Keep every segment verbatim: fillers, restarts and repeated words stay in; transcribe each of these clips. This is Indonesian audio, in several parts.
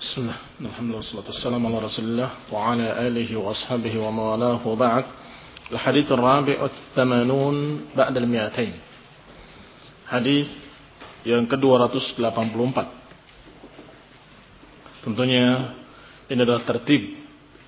Bismillah, alhamdulillah, wassalatu wassalamu ala rasulillah wa ala alihi wa ashabihi wa mawalahu wa ba'd. Al-hadith al-rabi' al-thamanun ba'da al-mi'atain. Hadis yang ke dua ratus delapan puluh empat. Tentunya ini adalah tertib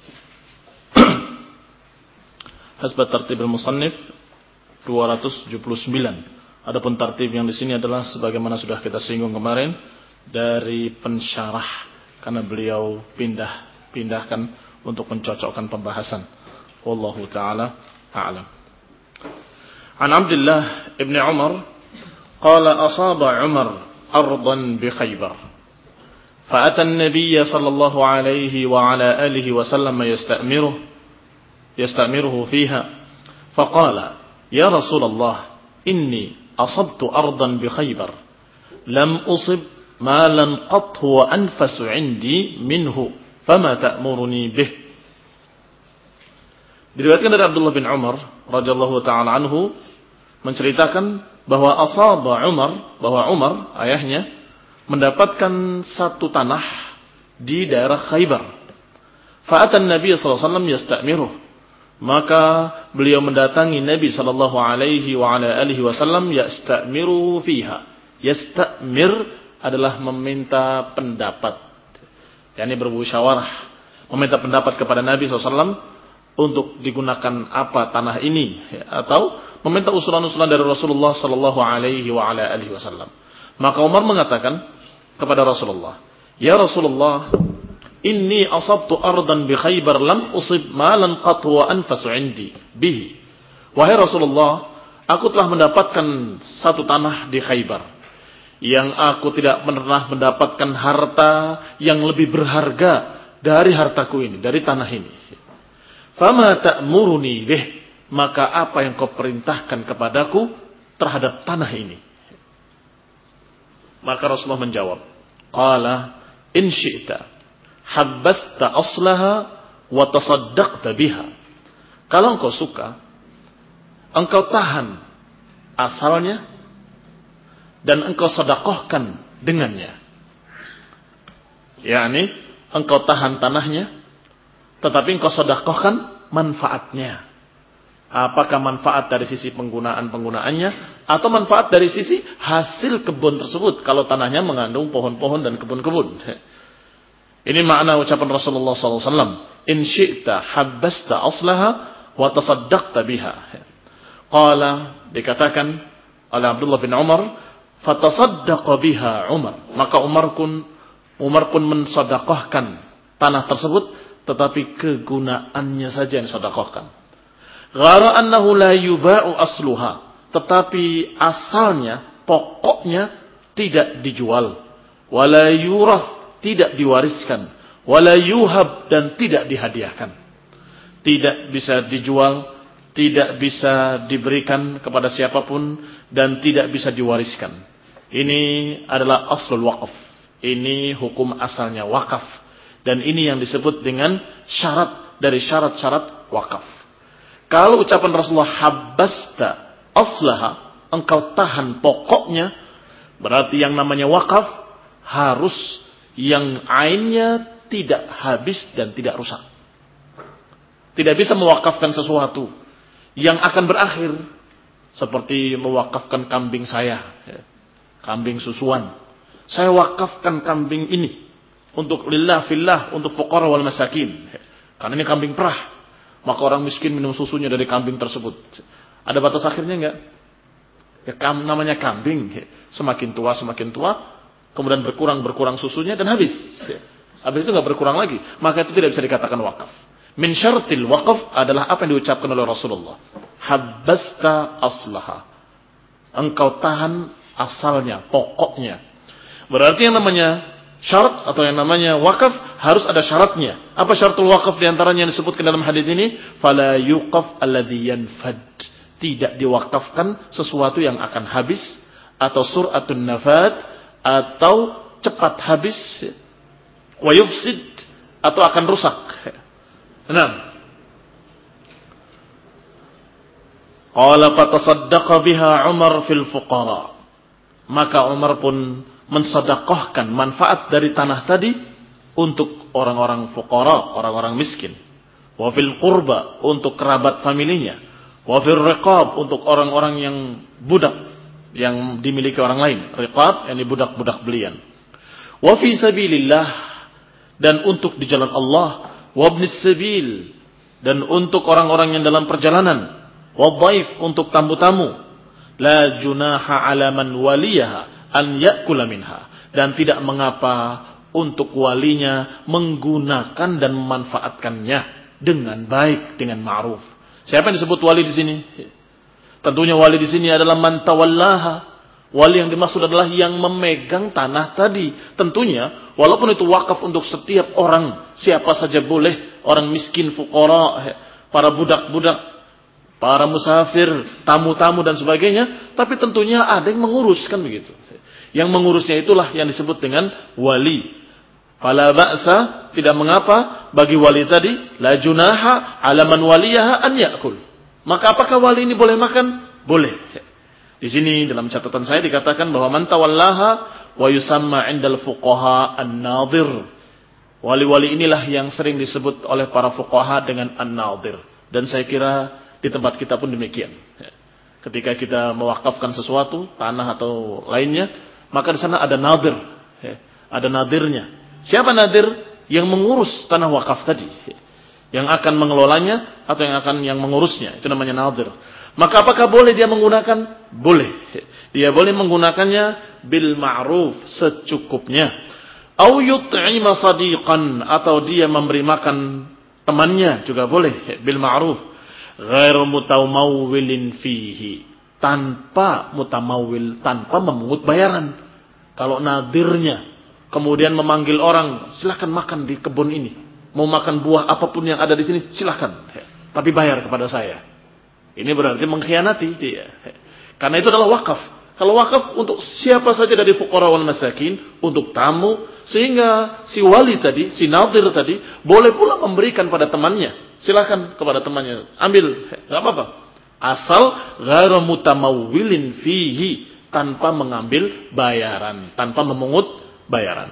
hasbat tertib al-musannif dua ratus tujuh puluh sembilan. Adapun tertib yang di sini adalah sebagaimana sudah kita singgung kemarin dari pensyarah, karena beliau pindah-pindahkan untuk mencocokkan pembahasan. Wallahu ta'ala a'lam. An Abdullah ibn Umar qala asaba Umar ardan bi Khaybar fa'ata an-nabiy sallallahu alaihi wa ala alihi wa sallam yasta'miruhu yasta'miruhu fiha faqala ya Rasulullah inni asabtu ardan bi Khaybar lam usib malan qat huwa anfasu indi minhu fama ta'muruni bih. Diriwayatkan dari Abdullah bin Umar radhiyallahu taala anhu menceritakan bahwa asaba Umar, bahwa Umar ayahnya mendapatkan satu tanah di daerah Khaybar. Fa'atan Nabi sallallahu alaihi wasallam yasta'miruh, maka beliau mendatangi Nabi sallallahu alaihi wa ala alihi wasallam yasta'miruhu fiha. Yasta'mir adalah meminta pendapat, yakni bermusyawarah, meminta pendapat kepada Nabi shallallahu alaihi wasallam untuk digunakan apa tanah ini, atau meminta usulan-usulan dari Rasulullah Sallallahu Alaihi Wasallam. Maka Umar mengatakan kepada Rasulullah, ya Rasulullah, inni asabtu ardan bi Khaybar lam usib malan qat wa anfasu indi bihi. Wahai Rasulullah, aku telah mendapatkan satu tanah di Khaybar yang aku tidak pernah mendapatkan harta yang lebih berharga dari hartaku ini, dari tanah ini. Fama ta'muruni bih, maka apa yang kau perintahkan kepadaku terhadap tanah ini? Maka Rasulullah menjawab, qala in syi'ta habbasta aslaha wa tasaddaqta biha. Kalau engkau suka, engkau tahan asalnya dan engkau sedekahkan dengannya. yakni engkau tahan tanahnya, tetapi engkau sedekahkan manfaatnya. Apakah manfaat dari sisi penggunaan-penggunaannya, atau manfaat dari sisi hasil kebun tersebut, kalau tanahnya mengandung pohon-pohon dan kebun-kebun. Ini makna ucapan Rasulullah sallallahu alaihi wasallam, in syi'ta habbasta aslaha wa tasaddaqta biha. Qala, dikatakan oleh Abdullah bin Umar, fatasaddaqa biha Umar. Maka Umar pun Umar pun mensedekahkan tanah tersebut, tetapi kegunaannya saja yang sedekahkan. Ghara annahu la yuba'u asluha, tetapi asalnya, pokoknya tidak dijual, wala yurath, tidak diwariskan, wala yuhab, dan tidak dihadiahkan. Tidak bisa dijual, tidak bisa diberikan kepada siapapun, dan tidak bisa diwariskan. Ini adalah aslul waqaf. Ini hukum asalnya wakaf. Dan ini yang disebut dengan syarat dari syarat-syarat wakaf. Kalau ucapan Rasulullah habbasta aslaha, engkau tahan pokoknya, berarti yang namanya wakaf harus yang ainnya tidak habis dan tidak rusak. Tidak bisa mewakafkan sesuatu yang akan berakhir, seperti mewakafkan kambing saya, kambing susuan. Saya wakafkan kambing ini untuk lillah fillah, untuk fuqara wal masakin, karena ini kambing perah, maka orang miskin minum susunya dari kambing tersebut. Ada batas akhirnya enggak? Ya, kam, namanya kambing, semakin tua semakin tua, kemudian berkurang berkurang susunya dan habis. Habis itu enggak berkurang lagi, maka itu tidak bisa dikatakan wakaf. Min syartil waqaf adalah apa yang diucapkan oleh Rasulullah, habbasta aslaha, engkau tahan asalnya, pokoknya. Berarti yang namanya syarat atau yang namanya wakaf harus ada syaratnya. Apa syaratul wakaf diantaranya yang disebutkan dalam hadis ini? Fala yuqaf alladhi yanfad, tidak diwakafkan sesuatu yang akan habis, atau suratun nafad, atau cepat habis, wa yufsid, atau akan rusak. Enam. Qala fatasaddaqa biha Umar fil fuqara. Maka Umar pun mensedekahkan manfaat dari tanah tadi untuk orang-orang fuqara, orang-orang miskin. Wa fil qurba, untuk kerabat familinya. Wa fil riqab, untuk orang-orang yang budak yang dimiliki orang lain. Riqab, yakni budak-budak belian. Wa fi sabilillah, dan untuk di jalan Allah. Wa ibnis sabil, dan untuk orang-orang yang dalam perjalanan. Wa dhaif, untuk tamu-tamu. La junaha ala man waliyaha an ya'kula minha, dan tidak mengapa untuk walinya menggunakan dan memanfaatkannya dengan baik, dengan ma'ruf. Siapa yang disebut wali di sini? Tentunya wali di sini adalah man tawallaha. Wali yang dimaksud adalah yang memegang tanah tadi. Tentunya walaupun itu wakaf untuk setiap orang, siapa saja boleh, orang miskin, fuqara, para budak-budak, para musafir, tamu-tamu dan sebagainya, tapi tentunya ada yang menguruskan begitu. Yang mengurusnya itulah yang disebut dengan wali. Fala ba'sa, tidak mengapa bagi wali tadi, la junaha ala man waliyaha an ya'kul. Maka apakah wali ini boleh makan? Boleh. Di sini dalam catatan saya dikatakan bahwa man tawallaha wa yusamma 'indal fuqaha an-nadhir. Wali-wali inilah yang sering disebut oleh para fuqaha dengan an-nadhir. Dan saya kira di tempat kita pun demikian. Ketika kita mewakafkan sesuatu, tanah atau lainnya, maka di sana ada nadir, ada nadirnya. Siapa nadir? Yang mengurus tanah wakaf tadi, yang akan mengelolanya atau yang akan yang mengurusnya, itu namanya nadir. Maka apakah boleh dia menggunakan? Boleh. Dia boleh menggunakannya bil ma'ruf, secukupnya. Au yut'ima sadiqan, atau dia memberi makan temannya juga boleh bil ma'ruf. Ghair mutamawwilin fihi, tanpa mutamawil, tanpa memungut bayaran. Kalau nadirnya kemudian memanggil orang, silakan makan di kebun ini, mau makan buah apapun yang ada di sini silakan, tapi bayar kepada saya. Ini berarti mengkhianati dia. Karena itu adalah wakaf. Kalau wakaf untuk siapa saja dari fuqara wal masakin, untuk tamu, sehingga si wali tadi, si nadir tadi, boleh pula memberikan pada temannya. Silakan kepada temannya, ambil, enggak apa-apa. Asal ghairu mutamawwilin fihi, tanpa mengambil bayaran, tanpa memungut bayaran.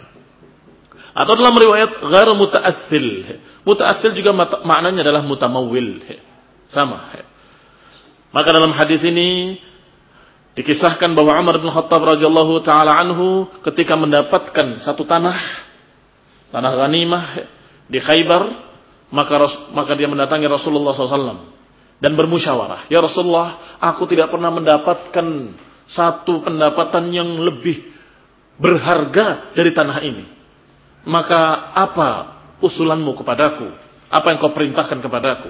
Atau dalam riwayat ghairu muta'assil. Muta'assil juga maknanya adalah mutamawwil. Sama. Maka dalam hadis ini dikisahkan bahwa Umar bin Khattab radhiyallahu taala anhu ketika mendapatkan satu tanah, tanah ghanimah di Khaybar, maka maka dia mendatangi Rasulullah shallallahu alaihi wasallam dan bermusyawarah. Ya Rasulullah, aku tidak pernah mendapatkan satu pendapatan yang lebih berharga dari tanah ini. Maka apa usulanmu kepadaku? Apa yang kau perintahkan kepadaku?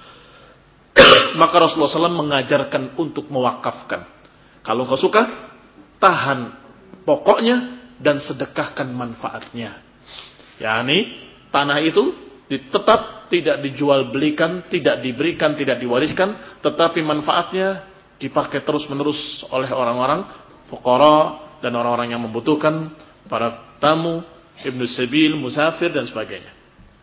Maka Rasulullah shallallahu alaihi wasallam mengajarkan untuk mewakafkan. Kalau kau suka, tahan pokoknya dan sedekahkan manfaatnya. Yani tanah itu tetap tidak dijual belikan, tidak diberikan, tidak diwariskan, tetapi manfaatnya dipakai terus-menerus oleh orang-orang fuqara dan orang-orang yang membutuhkan, para tamu, ibnu sabil, musafir dan sebagainya.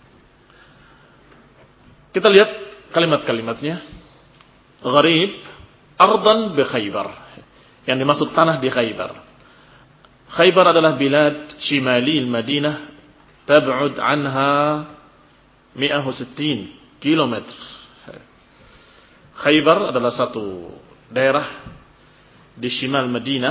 Kita lihat kalimat-kalimatnya. Gharib ardan bi Khaybar. Yang dimaksud tanah di Khaybar. Khaybar adalah bilad shimali al-Madinah, tab'ud anha mi'ah wa sittin kilometer. Khaybar adalah satu daerah di shimal Madinah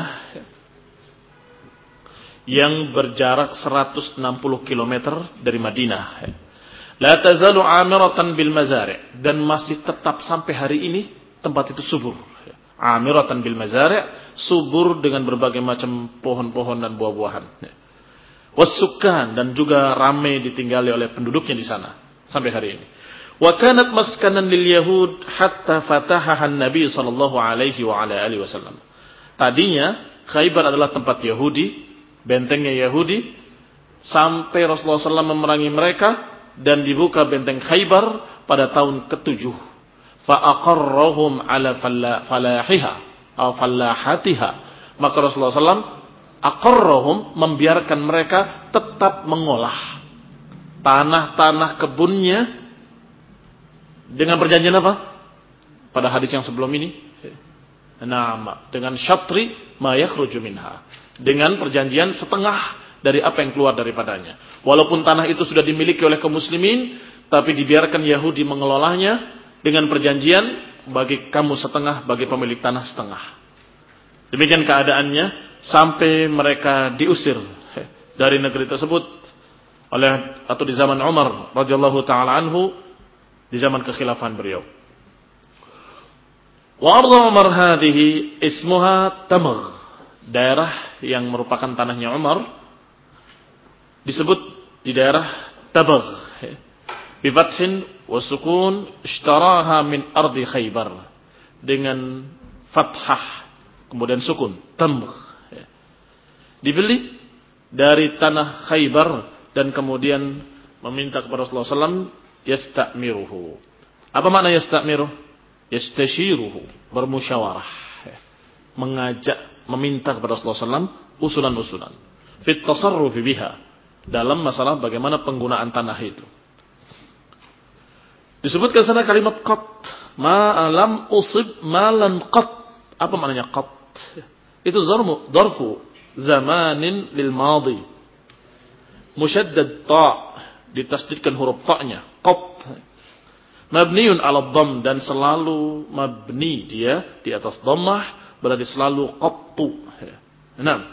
yang berjarak seratus enam puluh kilometer dari Madinah. La tazalu amiratan bil mazari', dan masih tetap sampai hari ini tempat itu subur. Amiratan bil mazari', subur dengan berbagai macam pohon-pohon dan buah-buahan. Wasukan, dan juga ramai ditinggali oleh penduduknya di sana sampai hari ini. Wa kanat maskanan lil yahud hatta fatahaha an-nabi sallallahu alaihi wa ala alihi wasallam. Tadinya Khaybar adalah tempat Yahudi, bentengnya Yahudi, sampai Rasulullah shallallahu alaihi wasallam memerangi mereka dan dibuka benteng Khaybar pada tahun ketujuh. Fa aqarrahum ala falahiha atau falahatiha. Maka Rasulullah shallallahu alaihi wasallam aqarrahum, membiarkan mereka tetap mengolah tanah-tanah kebunnya dengan perjanjian apa? Pada hadis yang sebelum ini, nama dengan syatri ma yakhruju minha, dengan perjanjian setengah dari apa yang keluar daripadanya. Walaupun tanah itu sudah dimiliki oleh kaum muslimin, tapi dibiarkan Yahudi mengelolanya dengan perjanjian, bagi kamu setengah, bagi pemilik tanah setengah. Demikian keadaannya sampai mereka diusir dari negeri tersebut oleh atau di zaman Umar radhiyallahu taala anhu, di zaman kekhilafan beliau. Wa ardh Umar hadhihi ismuha Tamgh. Daerah yang merupakan tanahnya Umar disebut di daerah Tamgh. Bi fathin wa sukun ishtaraha min ardi Khaybar. Dengan fathah kemudian sukun, Tamgh. Dibeli dari tanah Khaybar dan kemudian meminta kepada Rasulullah sallallahu alaihi wasallam yasta'miruhu. Apa makna yasta'miruhu? Yastashiruhu, bermusyawarah, mengajak, meminta kepada Rasulullah sallallahu alaihi wasallam usulan-usulan fit tasarrufi biha, dalam masalah bagaimana penggunaan tanah itu. Disebutkan sana kalimat qat, ma lam usib malan qat. Apa maknanya qat? Itu zarfu, zarfu zamanin lil madi, musyaddad ta', ditasdidkan huruf ta-nya, qat. Mabniun ala dhamm, dan selalu mabni dia di atas dhammah, berarti selalu qattu. Enam.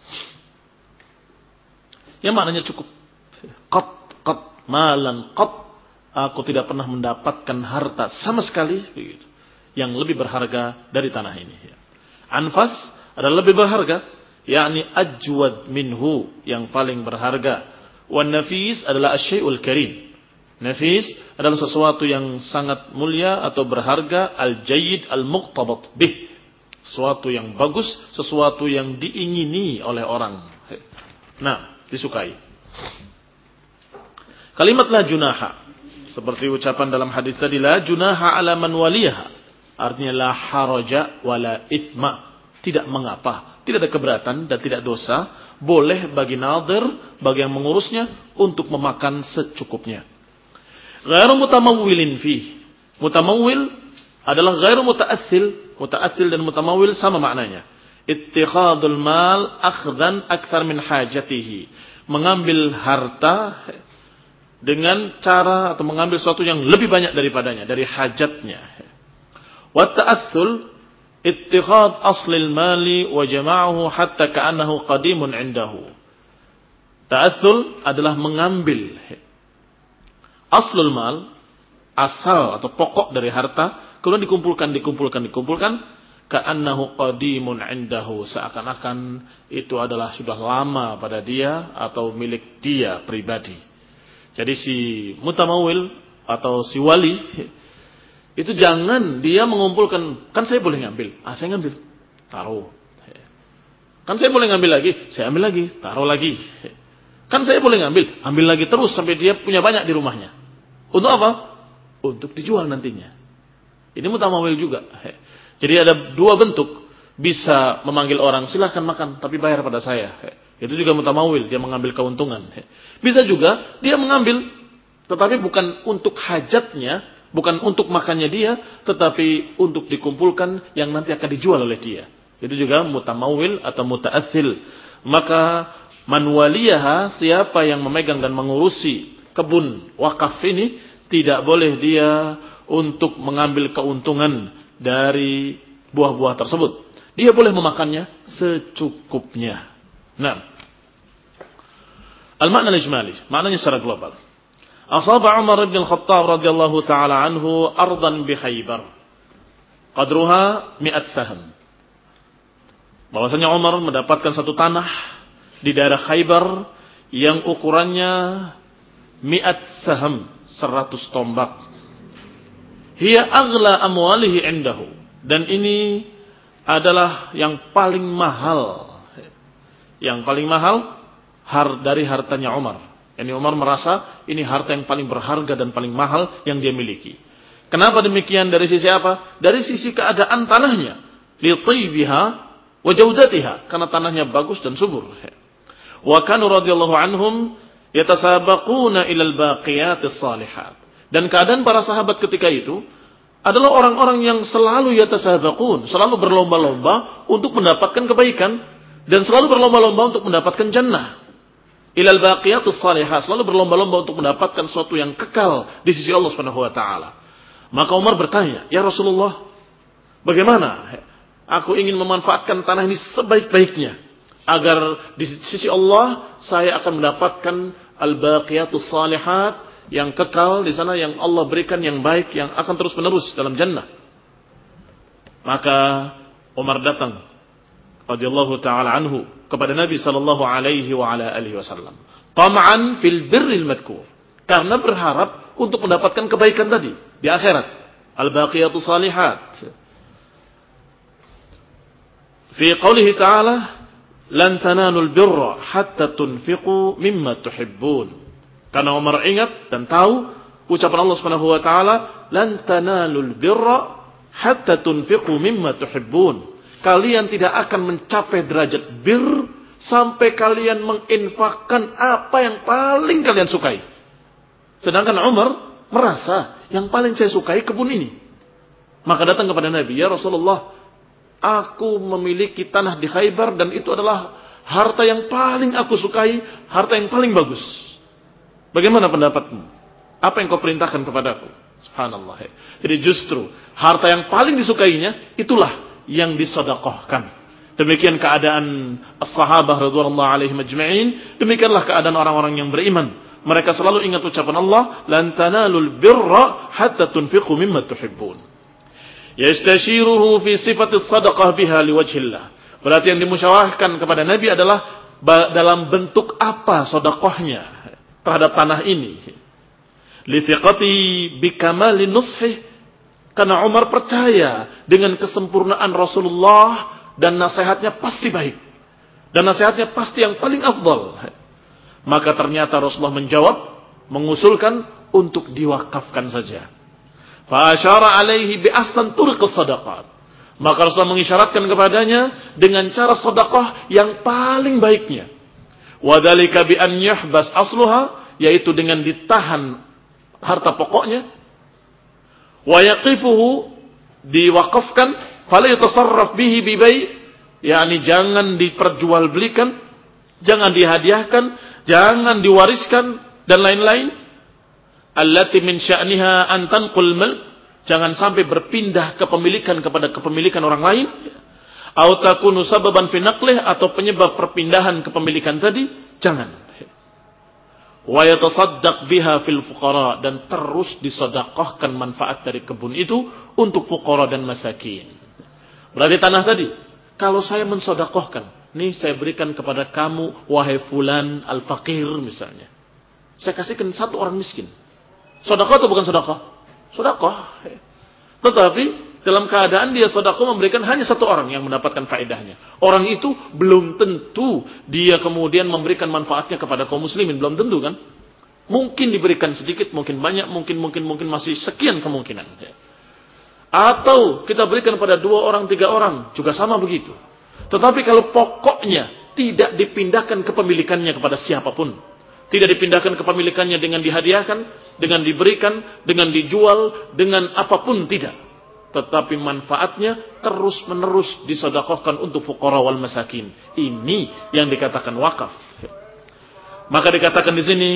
Yang maknanya cukup. Qat, qat, malan qat. Aku tidak pernah mendapatkan harta sama sekali begitu, yang lebih berharga dari tanah ini. Anfas adalah lebih berharga, yakni ajwad minhu, yang paling berharga. Wan nafis adalah asyai'ul karim. Nafis adalah sesuatu yang sangat mulia atau berharga, al-jayyid al-muqtabat bih, sesuatu yang bagus, sesuatu yang diingini oleh orang. Nah, disukai. Kalimat la junaha, seperti ucapan dalam hadis tadi, la junaha ala man waliyaha, artinya la haraja wala ithma, tidak mengapa, tidak ada keberatan dan tidak dosa, boleh bagi nadir, bagi yang mengurusnya untuk memakan secukupnya. Ghairu mutamawwilin fih. Mutamawwil adalah ghairu muta'assil. Muta'assil dan mutamawwil sama maknanya. Ittikhadul mal akhdhan akthar min hajatihi. Mengambil harta dengan cara atau mengambil sesuatu yang lebih banyak daripadanya, dari hajatnya. Wa ta'assul ittikhad aslil mali wa jama'ahu hatta ka'annahu qadimun 'indahu. Ta'assul adalah mengambil aslul mal, asal atau pokok dari harta, kemudian dikumpulkan, dikumpulkan, dikumpulkan, ka'annahu qadimun 'indahu, seakan-akan itu adalah sudah lama pada dia atau milik dia pribadi. Jadi si mutamawil atau si wali itu jangan dia mengumpulkan, kan saya boleh ngambil, ah saya ngambil, taruh. Kan saya boleh ngambil lagi, saya ambil lagi, taruh lagi. Kan saya boleh ngambil, ambil lagi terus sampai dia punya banyak di rumahnya. Untuk apa? Untuk dijual nantinya. Ini mutamawil juga. Jadi ada dua bentuk. Bisa memanggil orang, silahkan makan, tapi bayar pada saya. Itu juga mutamawil, dia mengambil keuntungan. Bisa juga dia mengambil, tetapi bukan untuk hajatnya, bukan untuk makannya dia, tetapi untuk dikumpulkan yang nanti akan dijual oleh dia. Itu juga mutamawil atau muta'assil. Maka man waliyaha, siapa yang memegang dan mengurusi kebun wakaf ini, tidak boleh dia untuk mengambil keuntungan dari buah-buah tersebut. Dia boleh memakannya secukupnya. Nah, al-makna al-ijmali, maknanya secara global. Asaba Umar bin Khattab radhiyallahu taala anhu ardan bi Khaybar. Qadruha mi'at saham. Bahwasanya Umar mendapatkan satu tanah di daerah Khaybar yang ukurannya mi'at saham, seratus tombak. Hiya aghla amwalihi indahu, dan ini adalah yang paling mahal, yang paling mahal har dari hartanya Umar. Yani Umar merasa ini harta yang paling berharga dan paling mahal yang dia miliki. Kenapa demikian? Dari sisi apa? Dari sisi keadaan tanahnya, li tayyibiha wa jaudatiha, karena tanahnya bagus dan subur. Wa kanu radhiyallahu anhum yatasabaquna ilal baqiyatis salihat. Dan keadaan para sahabat ketika itu adalah orang-orang yang selalu yatasabaqun, selalu berlomba-lomba untuk mendapatkan kebaikan dan selalu berlomba-lomba untuk mendapatkan jannah. ilal baqiyatus salihah, selalu berlomba-lomba untuk mendapatkan sesuatu yang kekal di sisi Allah Subhanahu wa taala. Maka Umar bertanya, "Ya Rasulullah, bagaimana aku ingin memanfaatkan tanah ini sebaik-baiknya agar di sisi Allah saya akan mendapatkan al-baqiyatus salihat yang kekal di sana, yang Allah berikan yang baik yang akan terus-menerus dalam jannah." Maka Umar datang radhiyallahu taala anhu kepada Nabi sallallahu alaihi wa ala alihi wasallam, tam'an fil birril madhkur, karena berharap untuk mendapatkan kebaikan tadi di akhirat, al-baqiyatus salihat. Fi qoulihi ta'ala, lan tanalul birra hatta tunfiqu mimma tuhibbun. Karena Umar ingat dan tahu ucapan Allah Subhanahu wa taala, lan tanalul birra hatta tunfiqu mimma tuhibbun. Kalian tidak akan mencapai derajat bir sampai kalian menginfakkan apa yang paling kalian sukai. Sedangkan Umar merasa yang paling saya sukai kebun ini. Maka datang kepada Nabi, "Ya Rasulullah, aku memiliki tanah di Khaybar dan itu adalah harta yang paling aku sukai, harta yang paling bagus. Bagaimana pendapatmu? Apa yang kau perintahkan kepadaku?" Subhanallah. Jadi justru harta yang paling disukainya itulah yang disedekahkan. Demikian keadaan as-sahabah radhiyallahu alaihim ajma'in, demikianlah keadaan orang-orang yang beriman. Mereka selalu ingat ucapan Allah, lan tanalul birra hatta tunfiqu mimma tuhibbun. Yastashiruhu fi sifati sadaqah biha liwajhillah. Berarti yang dimusyawarahkan kepada Nabi adalah dalam bentuk apa sedekahnya terhadap tanah ini. Li thiqati bi kamali nushih, karena Umar percaya dengan kesempurnaan Rasulullah dan nasihatnya pasti baik. Dan nasihatnya pasti yang paling afdal. Maka ternyata Rasulullah menjawab, mengusulkan untuk diwakafkan saja. Fa asyara alaihi bi ahsan turuqis sadaqat. Maka Rasulullah mengisyaratkan kepadanya dengan cara sedekah yang paling baiknya. Wa dzalika bi an yuhbas asluha, yaitu dengan ditahan harta pokoknya. Wa yaqifuhu, diwakafkan, fala yatasarraf bihi bi bai', yakni jangan diperjualbelikan, jangan dihadiahkan, jangan diwariskan dan lain-lain. Allati min sya'niha an tanqul mulk, jangan sampai berpindah kepemilikan kepada kepemilikan orang lain. Au takunu sababan fi naqlih, atau penyebab perpindahan kepemilikan tadi, jangan. Wa yatasaddaq biha fil fuqara, dan terus disedekahkan manfaat dari kebun itu untuk fuqara dan masakin. Berarti tanah tadi, kalau saya mensedekahkan, nih saya berikan kepada kamu wahai fulan al-faqir misalnya. Saya kasihkan satu orang miskin. Sedekah atau bukan sedekah? Sedekah. Tetapi dalam keadaan dia sedekah memberikan hanya satu orang yang mendapatkan faedahnya. Orang itu belum tentu dia kemudian memberikan manfaatnya kepada kaum muslimin, belum tentu kan? Mungkin diberikan sedikit, mungkin banyak, mungkin mungkin mungkin masih sekian kemungkinan. Atau kita berikan pada dua orang, tiga orang, juga sama begitu. Tetapi kalau pokoknya tidak dipindahkan kepemilikannya kepada siapapun, tidak dipindahkan kepemilikannya dengan dihadiahkan, dengan diberikan, dengan dijual, dengan apapun, tidak. Tetapi manfaatnya terus-menerus disedekahkan untuk fuqara wal masakin. Ini yang dikatakan wakaf. Maka dikatakan di sini,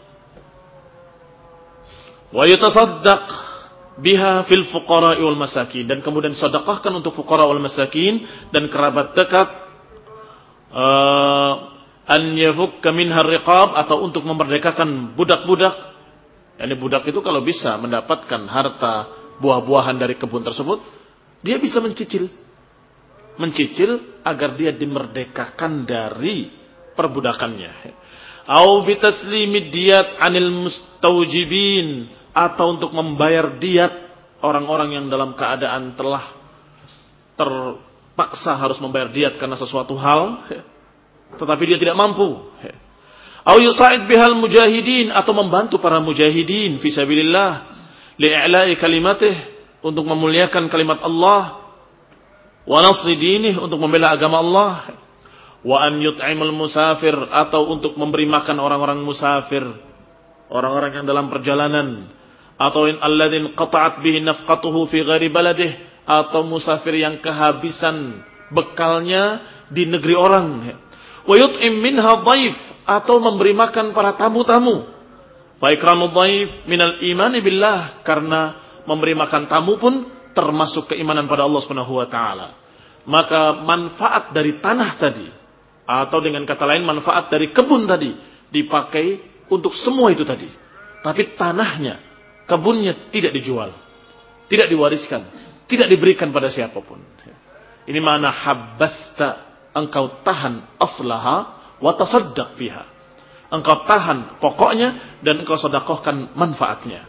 wa yatasaddaq biha fil fuqara wal masakin, dan kemudian sedekahkan untuk fuqara wal masakin dan kerabat dekat, uh, an yafukka minha riqab, atau untuk memerdekakan budak-budak. Yani budak itu kalau bisa mendapatkan harta buah-buahan dari kebun tersebut, dia bisa mencicil. Mencicil agar dia dimerdekakan dari perbudakannya. Au bitaslimid diyat anil mustawjibin, atau untuk membayar diat orang-orang yang dalam keadaan telah terpaksa harus membayar diat karena sesuatu hal, tetapi dia tidak mampu. Au yusa'id bihal mujahidin, atau membantu para mujahidin fi sabilillah, li'la'i kalimatih, untuk memuliakan kalimat Allah, wa nasri dinih, untuk membela agama Allah, wa an yut'imul musafir, atau untuk memberi makan orang-orang musafir, orang-orang yang dalam perjalanan, atau in alladzin qata'at bihi nafqatuhu fi ghairi baladih, atau musafir yang kehabisan bekalnya di negeri orang. Wa yut'im minha dhaif, atau memberi makan para tamu-tamu. Fa ikramud dhaif minal imani billah, karena memberi makan tamu pun termasuk keimanan pada Allah Subhanahu wa taala. Maka manfaat dari tanah tadi, atau dengan kata lain manfaat dari kebun tadi, dipakai untuk semua itu tadi. Tapi tanahnya, kebunnya tidak dijual, tidak diwariskan, tidak diberikan pada siapapun. Ini makna habbasta, engkau tahan aslaha wa tasaddaq biha. Engkau tahan pokoknya dan engkau sedekahkan manfaatnya.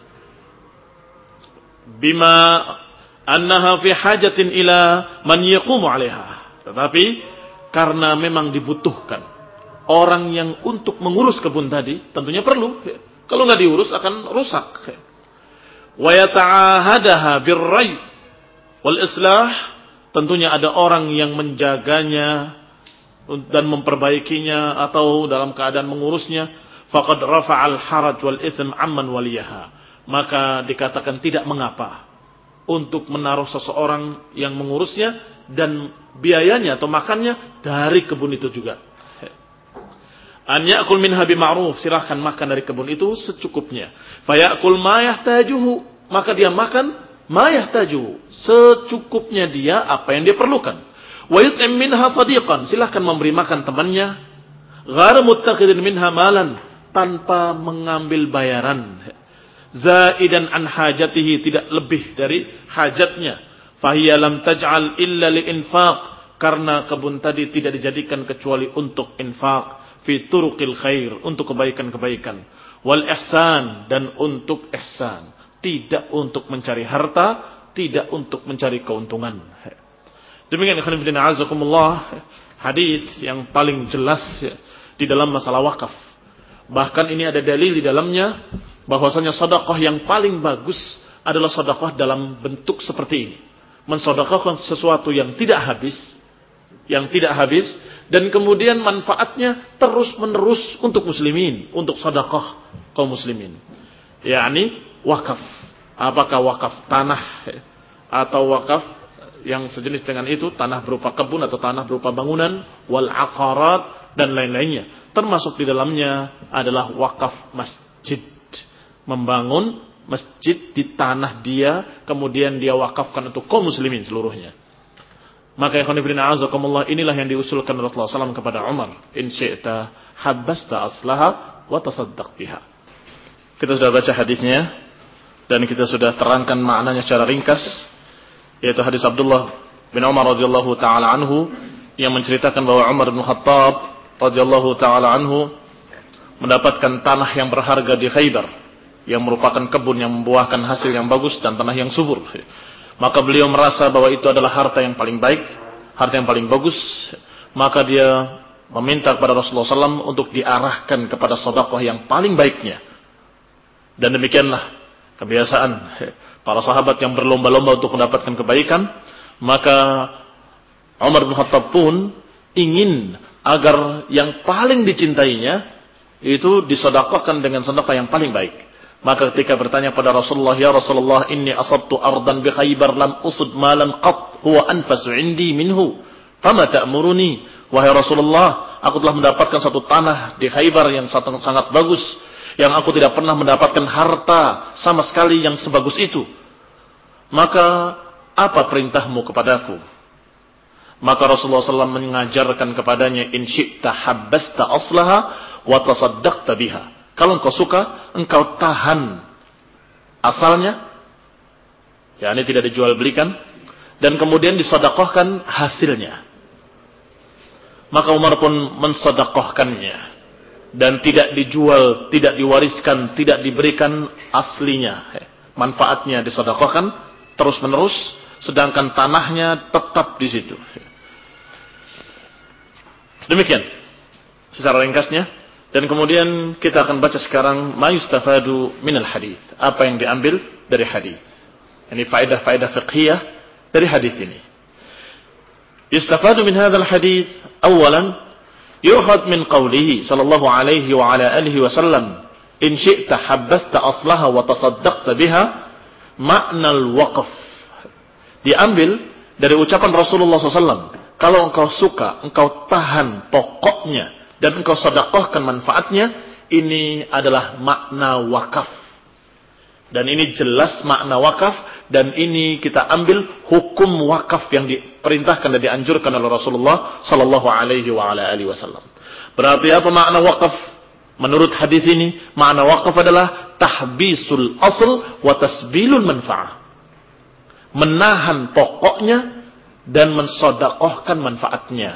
Bima annaha fi hajatin ila man yaqumu 'alaiha. Tetapi karena memang dibutuhkan orang yang untuk mengurus kebun tadi, tentunya perlu. Kalau nggak diurus akan rusak. Wa yata'ahadaha birray wal islah, tentunya ada orang yang menjaganya dan memperbaikinya atau dalam keadaan mengurusnya. Faqad rafa'al haraj wal itsm amman waliyaha, maka dikatakan tidak mengapa untuk menaruh seseorang yang mengurusnya dan biayanya atau makannya dari kebun itu juga. An ya'kul minha bima'ruf, silahkan makan dari kebun itu secukupnya. Fa ya'kul ma yahtajuhu, maka dia makan ma yahtajuhu, secukupnya dia apa yang dia perlukan. Wa yut'im minha sadiqan, silahkan memberi makan temannya. Ghairu muttakhidin minha malan, tanpa mengambil bayaran. Zaidan an hajatihi, tidak lebih dari hajatnya. Fahiya lam taj'al illa li infaq, karena kebun tadi tidak dijadikan kecuali untuk infaq. Fi turuqil khair, untuk kebaikan-kebaikan. Wal ihsan, dan untuk ihsan. Tidak untuk mencari harta, tidak untuk mencari keuntungan. Demikian ikhwan fillah azakumullah, hadis yang paling jelas di dalam masalah wakaf. Bahkan ini ada dalil di dalamnya bahwasanya sedekah yang paling bagus adalah sedekah dalam bentuk seperti ini. Mensedekahkan sesuatu yang tidak habis, yang tidak habis dan kemudian manfaatnya terus-menerus untuk muslimin, untuk sedekah kaum muslimin. yakni wakaf. Apakah wakaf tanah atau wakaf yang sejenis dengan itu, tanah berupa kebun atau tanah berupa bangunan, wal aqarat dan lain-lainnya. Termasuk di dalamnya adalah wakaf masjid. Membangun masjid di tanah dia, kemudian dia wakafkan untuk kaum muslimin seluruhnya. Maka ikhwan fillah azakumullah, inilah yang diusulkan Rasulullah shallallahu alaihi wasallam kepada Umar. In syi'ta habbasta aslaha wa tasaddaq biha. Kita sudah baca hadisnya dan kita sudah terangkan maknanya secara ringkas, yaitu hadis Abdullah bin Umar radhiyallahu taala anhu yang menceritakan bahwa Umar bin Khattab radhiyallahu taala anhu mendapatkan tanah yang berharga di Khaybar yang merupakan kebun yang membuahkan hasil yang bagus dan tanah yang subur. Maka beliau merasa bahwa itu adalah harta yang paling baik, harta yang paling bagus. Maka dia meminta kepada Rasulullah shallallahu alaihi wasallam untuk diarahkan kepada sedekah yang paling baiknya. Dan demikianlah kebiasaan para sahabat yang berlomba-lomba untuk mendapatkan kebaikan. Maka Umar bin Khattab pun ingin agar yang paling dicintainya itu disedekahkan dengan sedekah yang paling baik. Maka ketika bertanya pada Rasulullah, ya Rasulullah, inni asabtu ardan bi Khaybar lam usud malan qat huwa anfasu indi minhu, fama ta'muruni? Wahai Rasulullah, aku telah mendapatkan satu tanah di Khaybar yang sangat bagus, yang aku tidak pernah mendapatkan harta sama sekali yang sebagus itu. Maka apa perintahmu kepadaku? Maka Rasulullah shallallahu alaihi wasallam mengajarkan kepadanya, in syi'ta habbasta aslaha wa tasaddaqta biha. Kalau engkau suka, engkau tahan asalnya, ya ini tidak dijual belikan, dan kemudian disedekahkan hasilnya. Maka Umar pun mensedekahkannya dan tidak dijual, tidak diwariskan, tidak diberikan aslinya. Manfaatnya disedekahkan terus menerus, sedangkan tanahnya tetap di situ. Demikian secara ringkasnya. Dan kemudian kita akan baca sekarang ma yustafadu minal hadis, apa yang diambil dari hadis. Ini faedah-faedah fiqhiyah dari hadis ini. Yustafadu min hadzal hadis, awalan yu'khad min qawlihi sallallahu alaihi wa ala alihi wasallam, in syi'ta habbasta aslaha wa tasaddaqta biha, maknal waqf. Diambil dari ucapan Rasulullah shallallahu alaihi wasallam, kalau engkau suka, engkau tahan pokoknya dan engkau sedekahkan manfaatnya, ini adalah makna wakaf. Dan ini jelas makna wakaf, dan ini kita ambil hukum wakaf yang diperintahkan dan dianjurkan oleh Rasulullah sallallahu alaihi wa ala alihi wasallam. Berarti apa makna wakaf? Menurut hadis ini, makna wakaf adalah tahbisul asl wa tasbilul manfaah. Menahan pokoknya dan mensedekahkan manfaatnya.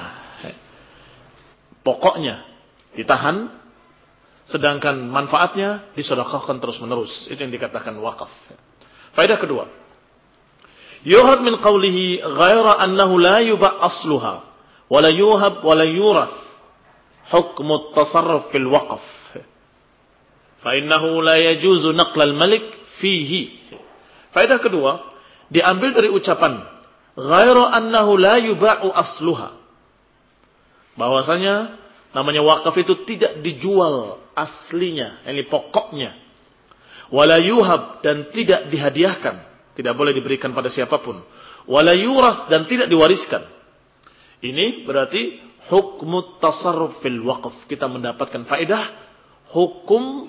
Pokoknya ditahan, sedangkan manfaatnya disedekahkan terus-menerus. Itu yang dikatakan wakaf. Faedah kedua, yuhad min qawlihi ghaira annahu la yuba' asluha wa la yuhab wa la yurath hukmu at-tasarruf fil waqf fa innahu la yajuzu naql al-malik fihi. Faedah kedua, diambil dari ucapan ghaira annahu la yuba'u asluha, bahwasanya namanya wakaf itu tidak dijual aslinya, ini pokoknya. Wala yuhab, dan tidak dihadiahkan, tidak boleh diberikan pada siapapun. Wala yurath, dan tidak diwariskan. Ini berarti hukmu tasarruf fil waqf. Kita mendapatkan faedah hukum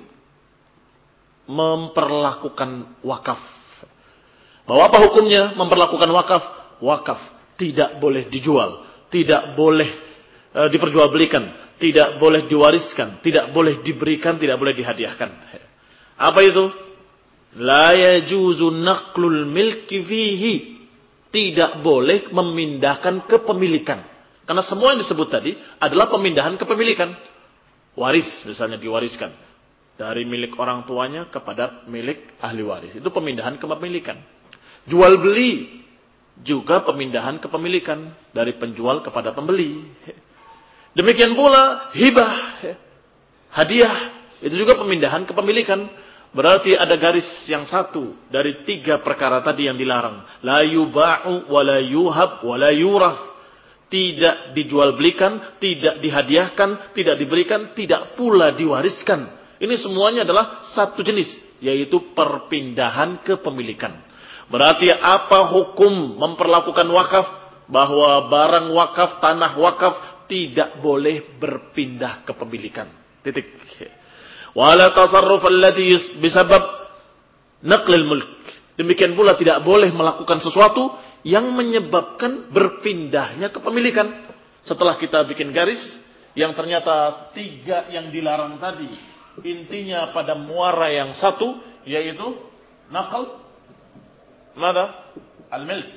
memperlakukan wakaf. Bahwa apa hukumnya memperlakukan wakaf? Wakaf tidak boleh dijual, tidak boleh e, diperjualbelikan, tidak boleh diwariskan, tidak boleh diberikan, tidak boleh dihadiahkan. Apa itu? La yajuzu naqlul milki fihi. Tidak boleh memindahkan kepemilikan. Karena semua yang disebut tadi adalah pemindahan kepemilikan. Waris misalnya diwariskan dari milik orang tuanya kepada milik ahli waris. Itu pemindahan kepemilikan. Jual beli juga pemindahan kepemilikan dari penjual kepada pembeli. Demikian pula hibah, hadiah, itu juga pemindahan kepemilikan. Berarti ada garis yang satu dari tiga perkara tadi yang dilarang. La yuba'u wa la yuhab wa la yurath. Tidak dijual belikan, tidak dihadiahkan, tidak diberikan, tidak pula diwariskan. Ini semuanya adalah satu jenis, yaitu perpindahan kepemilikan. Berarti apa hukum memperlakukan wakaf? Bahwa barang wakaf, tanah wakaf tidak boleh berpindah kepemilikan. Titik. Wala tasarruf alladhi bisabab naqlil mulk. Demikian pula tidak boleh melakukan sesuatu yang menyebabkan berpindahnya kepemilikan. Setelah kita bikin garis yang ternyata tiga yang dilarang tadi intinya pada muara yang satu, yaitu naql mada al-milk.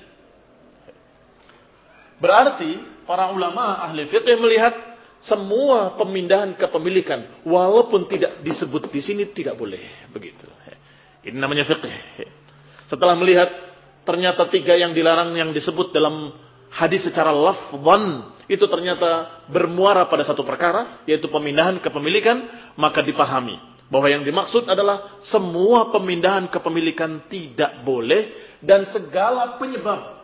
Berarti para ulama ahli fiqh melihat semua pemindahan kepemilikan walaupun tidak disebut di sini tidak boleh begitu. Ini namanya fiqh. Setelah melihat ternyata tiga yang dilarang yang disebut dalam hadis secara lafzan itu ternyata bermuara pada satu perkara, yaitu pemindahan kepemilikan, maka dipahami bahwa yang dimaksud adalah semua pemindahan kepemilikan tidak boleh dan segala penyebab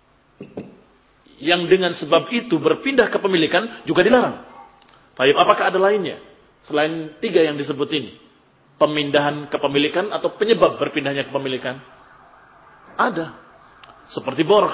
yang dengan sebab itu berpindah kepemilikan juga dilarang. Baik, apakah ada lainnya selain tiga yang disebut ini? Pemindahan kepemilikan atau penyebab berpindahnya kepemilikan? Ada. Seperti borah.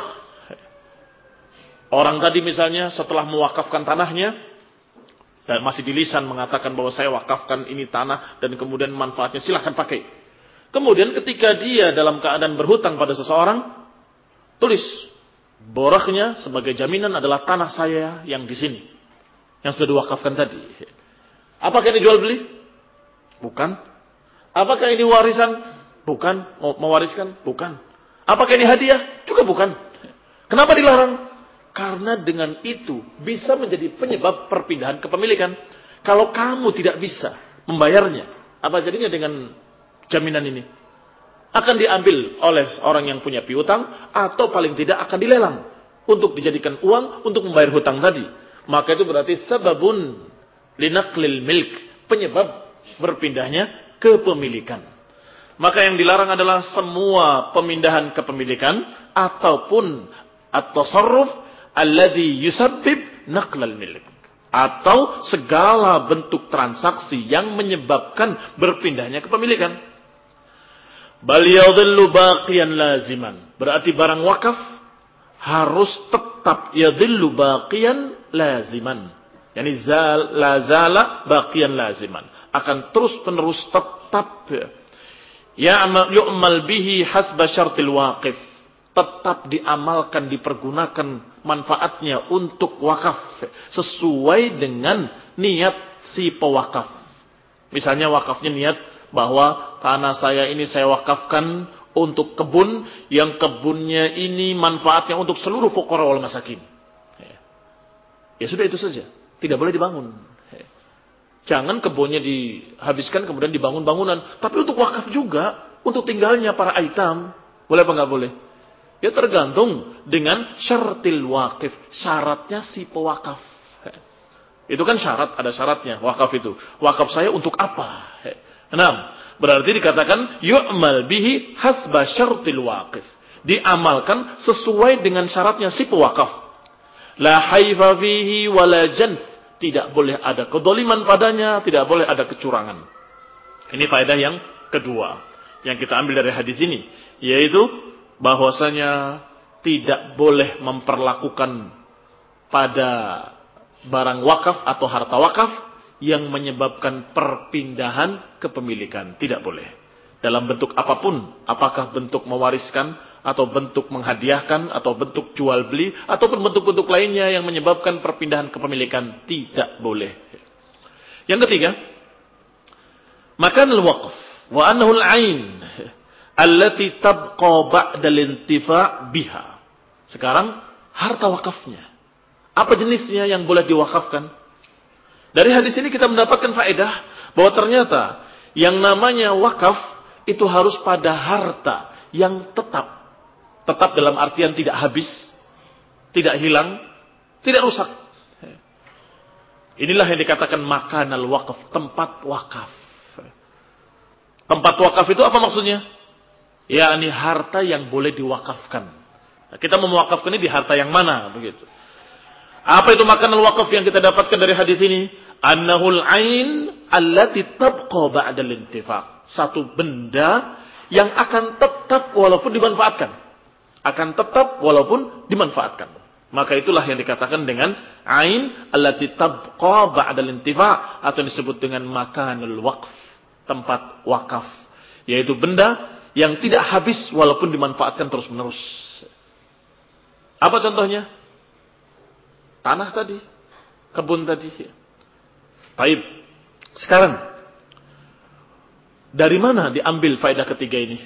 Orang tadi misalnya setelah mewakafkan tanahnya dan masih di lisan mengatakan bahwa saya wakafkan ini tanah dan kemudian manfaatnya silahkan pakai. Kemudian ketika dia dalam keadaan berhutang pada seseorang, tulis borahnya sebagai jaminan adalah tanah saya yang di sini, yang sudah diwakafkan tadi. Apakah ini jual beli? Bukan. Apakah ini warisan? Bukan. Mau mewariskan? Bukan. Apakah ini hadiah? Juga bukan. Kenapa dilarang? Karena dengan itu bisa menjadi penyebab perpindahan kepemilikan. Kalau kamu tidak bisa membayarnya, apa jadinya dengan jaminan ini? Akan diambil oleh orang yang punya piutang atau paling tidak akan dilelang untuk dijadikan uang untuk membayar hutang tadi. Maka itu berarti sababun linaqlil milk, penyebab berpindahnya kepemilikan. Maka yang dilarang adalah semua pemindahan kepemilikan ataupun at-tasarruf alladhi yusabbib naqlal milk, atau segala bentuk transaksi yang menyebabkan berpindahnya kepemilikan. Bal yadhillu baqiyan laziman. Berarti barang wakaf harus tetap yadhillu baqiyan laziman. Yani zal, la zala baqiyan laziman. Akan terus-menerus tetap ya yu'mal bihi hasba syartil waqif. Tetap diamalkan, dipergunakan manfaatnya untuk wakaf sesuai dengan niat si pewakaf. Misalnya wakafnya niat bahwa tanah saya ini saya wakafkan untuk kebun, yang kebunnya ini manfaatnya untuk seluruh fuqara wal masakin. Ya sudah, itu saja. Tidak boleh dibangun. Jangan kebunnya dihabiskan kemudian dibangun bangunan. Tapi untuk wakaf juga. Untuk tinggalnya para aitam. Boleh apa nggak boleh? Ya tergantung dengan syartil waqif. Syaratnya si pewakaf. Itu kan syarat. Ada syaratnya wakaf itu. Wakaf saya untuk apa? Enam. Berarti dikatakan yu'mal bihi hasba syartil waqif. Diamalkan sesuai dengan syaratnya si pewakaf. La haifa fihi wala janf. Tidak boleh ada kedoliman padanya, tidak boleh ada kecurangan. Ini faedah yang kedua yang kita ambil dari hadis ini, yaitu bahwasanya tidak boleh memperlakukan pada barang wakaf atau harta wakaf yang menyebabkan perpindahan kepemilikan. Tidak boleh. Dalam bentuk apapun, apakah bentuk mewariskan, atau bentuk menghadiahkan, atau bentuk jual beli, ataupun bentuk-bentuk lainnya yang menyebabkan perpindahan kepemilikan, tidak boleh. Yang ketiga, makan al-waqf wa annahu al-ain allati tabqa ba'da al-intifa' biha. Sekarang harta wakafnya. Apa jenisnya yang boleh diwakafkan? Dari hadis ini kita mendapatkan faedah bahwa ternyata yang namanya wakaf itu harus pada harta yang tetap. Tetap dalam artian tidak habis, tidak hilang, tidak rusak. Inilah yang dikatakan makanal waqaf, tempat wakaf. Tempat wakaf itu apa maksudnya? Ya, ini harta yang boleh diwakafkan. Nah, kita mewakafkan ini di harta yang mana begitu? Apa itu makanal waqaf yang kita dapatkan dari hadis ini? Annahul ain allati tabqa ba'da al-intifaq. Satu benda yang akan tetap walaupun dimanfaatkan. Akan tetap walaupun dimanfaatkan. Maka itulah yang dikatakan dengan ain allati tabqa ba'da al-intifa' atau disebut dengan makanul waqf, tempat wakaf, yaitu benda yang tidak habis walaupun dimanfaatkan terus-menerus. Apa contohnya? Tanah tadi, kebun tadi. Baik. Sekarang dari mana diambil faedah ketiga ini?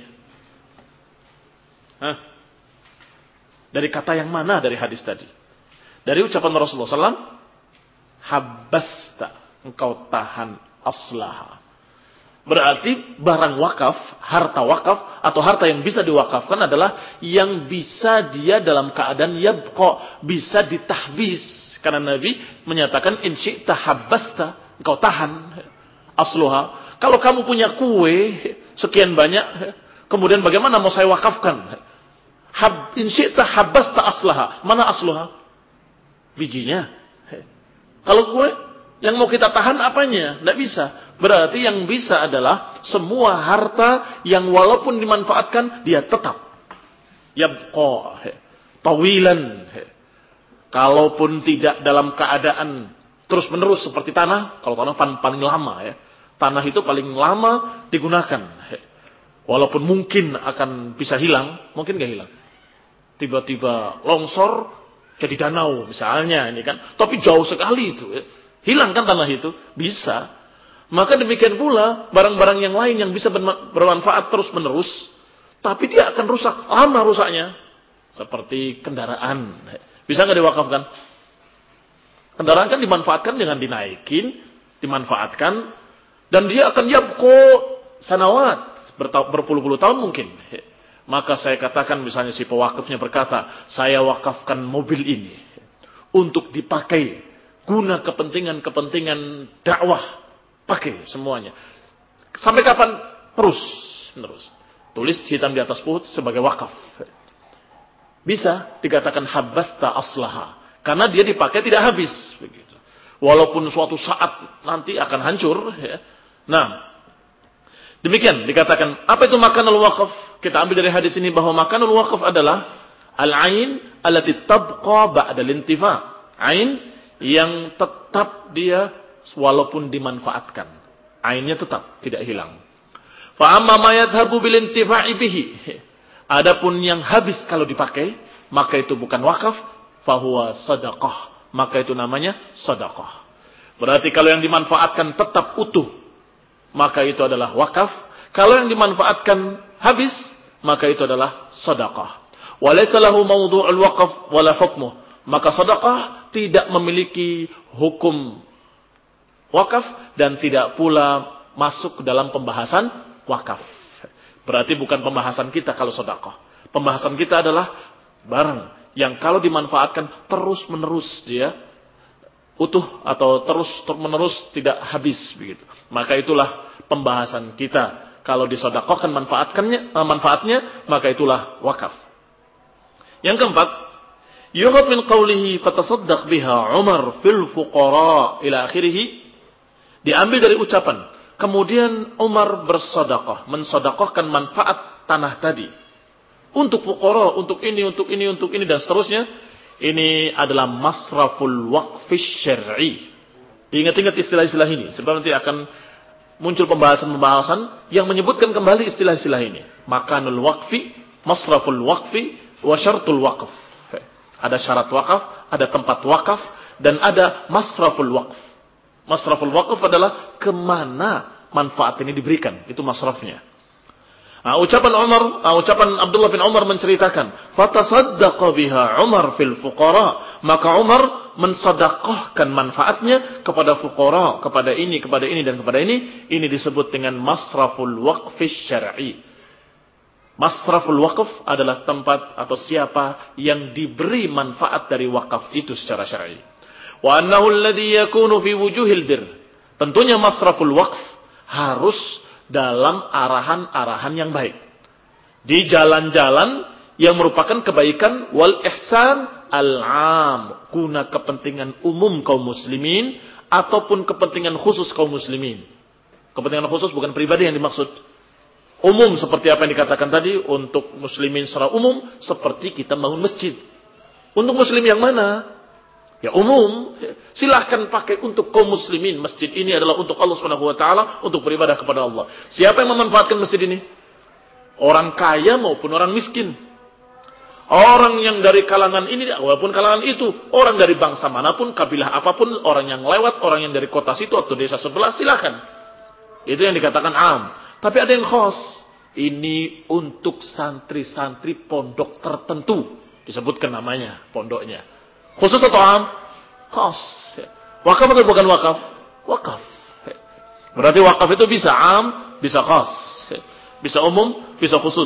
Hah? Dari kata yang mana dari hadis tadi? Dari ucapan Rasulullah sallallahu alaihi wasallam, habasta, engkau tahan aslaha. Berarti barang wakaf, harta wakaf, atau harta yang bisa diwakafkan adalah yang bisa dia dalam keadaan yabqa, bisa ditahbis. Karena Nabi menyatakan, in syi'ta habasta, engkau tahan asluha. Kalau kamu punya kue sekian banyak, kemudian bagaimana mau saya wakafkan? Hab, in syi'ta habasta aslaha. Mana asluha? Bijinya. Kalau kue, yang mau kita tahan apanya? Tidak bisa. Berarti yang bisa adalah semua harta yang walaupun dimanfaatkan, dia tetap. Yabqa. Tawilan. Kalaupun tidak dalam keadaan terus menerus seperti tanah. Kalau tanah paling lama ya. Tanah itu paling lama digunakan. Walaupun mungkin akan bisa hilang. Mungkin gak hilang. Tiba-tiba longsor jadi danau misalnya ini kan, tapi jauh sekali itu ya. Hilang kan tanah itu? Bisa. Maka demikian pula barang-barang yang lain yang bisa bermanfaat terus menerus, tapi dia akan rusak, lama rusaknya. Seperti kendaraan. Bisa nggak diwakafkan? Kendaraan kan dimanfaatkan dengan dinaikin, dimanfaatkan, dan dia akan yabko sanawat, berpuluh-puluh tahun mungkin. Maka saya katakan misalnya si pewakafnya berkata, saya wakafkan mobil ini untuk dipakai guna kepentingan-kepentingan dakwah. Pakai semuanya. Sampai kapan? Terus. Terus. Tulis hitam di atas putih sebagai wakaf. Bisa dikatakan habasta aslaha. Karena dia dipakai tidak habis. Begitu. Walaupun suatu saat nanti akan hancur. Ya. Nah. Demikian dikatakan. Apa itu makanul wakaf? Kita ambil dari hadis ini bahwa makanul wakaf adalah al-ain allati tabqa ba'da al-intifa'. Ain yang tetap dia walaupun dimanfaatkan. Ainnya tetap tidak hilang. Fa amma ma yadhhabu bil intifa'i bihi. Adapun yang habis kalau dipakai, maka itu bukan wakaf, fa huwa shadaqah. Maka itu namanya sedekah. Berarti kalau yang dimanfaatkan tetap utuh, maka itu adalah wakaf. Kalau yang dimanfaatkan habis, maka itu adalah sedekah. Wa laysa lahu mawdu'ul waqf wala hukmuh. Maka sedekah tidak memiliki hukum wakaf dan tidak pula masuk ke dalam pembahasan wakaf. Berarti bukan pembahasan kita kalau sedekah. Pembahasan kita adalah barang yang kalau dimanfaatkan terus menerus dia utuh atau terus menerus tidak habis begitu. Maka itulah pembahasan kita. Kalau disedekahkan manfaatkannya, manfaatnya, maka itulah wakaf. Yang keempat, yukhad min qawlihi fatasaddaq biha Umar fil fuqara ila akhirih. Diambil dari ucapan, kemudian Umar bersedekah, mensedekahkan manfaat tanah tadi untuk fuqara, untuk ini, untuk ini, untuk ini dan seterusnya. Ini adalah masraful waqfi syar'i. Ingat-ingat istilah-istilah ini sebab nanti akan muncul pembahasan-pembahasan yang menyebutkan kembali istilah-istilah ini. Makanul waqfi, masraful waqfi, wa syartul waqf. Ada syarat wakaf, ada tempat wakaf, dan ada masraful waqf. Masraful waqf adalah kemana manfaat ini diberikan. Itu masrafnya. Nah, ucapan Umar, nah, ucapan Abdullah bin Umar menceritakan, fatasaddaqa biha Umar fil fuqara, maka Umar mensedekahkan manfaatnya kepada fuqara, kepada ini, kepada ini dan kepada ini. Ini disebut dengan masraful waqfi syar'i. Masraful waqf adalah tempat atau siapa yang diberi manfaat dari wakaf itu secara syar'i. Wa annahu alladhi yakunu fi wujuhil bir. Tentunya masraful waqf harus dalam arahan-arahan yang baik. Di jalan-jalan yang merupakan kebaikan wal ihsan al-am, guna kepentingan umum kaum muslimin ataupun kepentingan khusus kaum muslimin. Kepentingan khusus bukan pribadi yang dimaksud. Umum seperti apa yang dikatakan tadi, untuk muslimin secara umum seperti kita bangun masjid. Untuk muslim yang mana? Ya umum, silahkan pakai untuk kaum muslimin. Masjid ini adalah untuk Allah Subhanahu wa taala, untuk beribadah kepada Allah. Siapa yang memanfaatkan masjid ini? Orang kaya maupun orang miskin. Orang yang dari kalangan ini walaupun kalangan itu, orang dari bangsa manapun, kabilah apapun, orang yang lewat, orang yang dari kota situ atau desa sebelah, silahkan. Itu yang dikatakan am. Tapi ada yang khas. Ini untuk santri-santri pondok tertentu. Disebutkan namanya, pondoknya. Khusus atau am? Khas. Wakaf atau bukan wakaf? Wakaf. Berarti wakaf itu bisa am, bisa khas. Bisa umum, bisa khusus.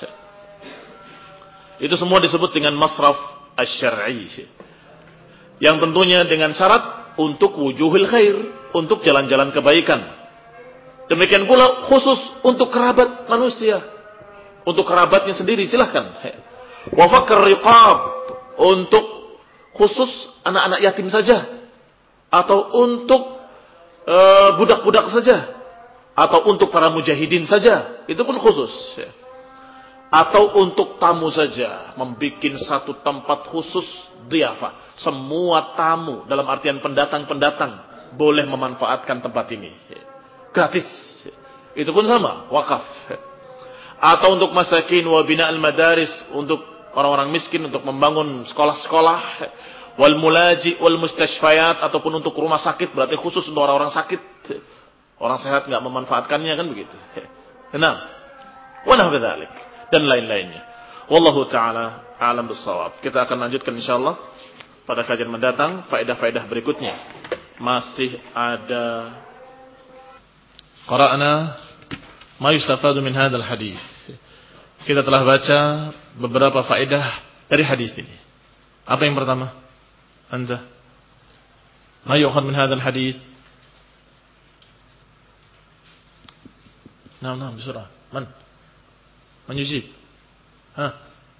Itu semua disebut dengan masraf asy-syar'i. Yang tentunya dengan syarat untuk wujuhil khair, untuk jalan-jalan kebaikan. Demikian pula khusus untuk kerabat manusia. Untuk kerabatnya sendiri silahkan. Wa fakr riqab, untuk khusus anak-anak yatim saja, atau untuk e, budak-budak saja, atau untuk para mujahidin saja, itu pun khusus. Atau untuk tamu saja, membuat satu tempat khusus dhiyafah. Semua tamu dalam artian pendatang-pendatang boleh memanfaatkan tempat ini, gratis. Itu pun sama, wakaf. Atau untuk masakin wa bina'al madaris, untuk orang-orang miskin, untuk membangun sekolah-sekolah, wal mulaji wal mustashfayat, ataupun untuk rumah sakit, berarti khusus untuk orang-orang sakit. Orang sehat enggak memanfaatkannya, kan begitu. Nah, wa nahwu dzalik dan lain-lainnya. Wallahu taala a'lam bissawab. Kita akan lanjutkan insyaallah pada kajian mendatang faedah-faedah berikutnya. Masih ada qara'na ma yustafadu min hadzal hadis. Kita telah baca beberapa faedah dari hadis ini. Apa yang pertama? Anda. Ma yu'khadh min hadzal hadis? Naam, naam, bisurah. Man? Man yujib? Ha?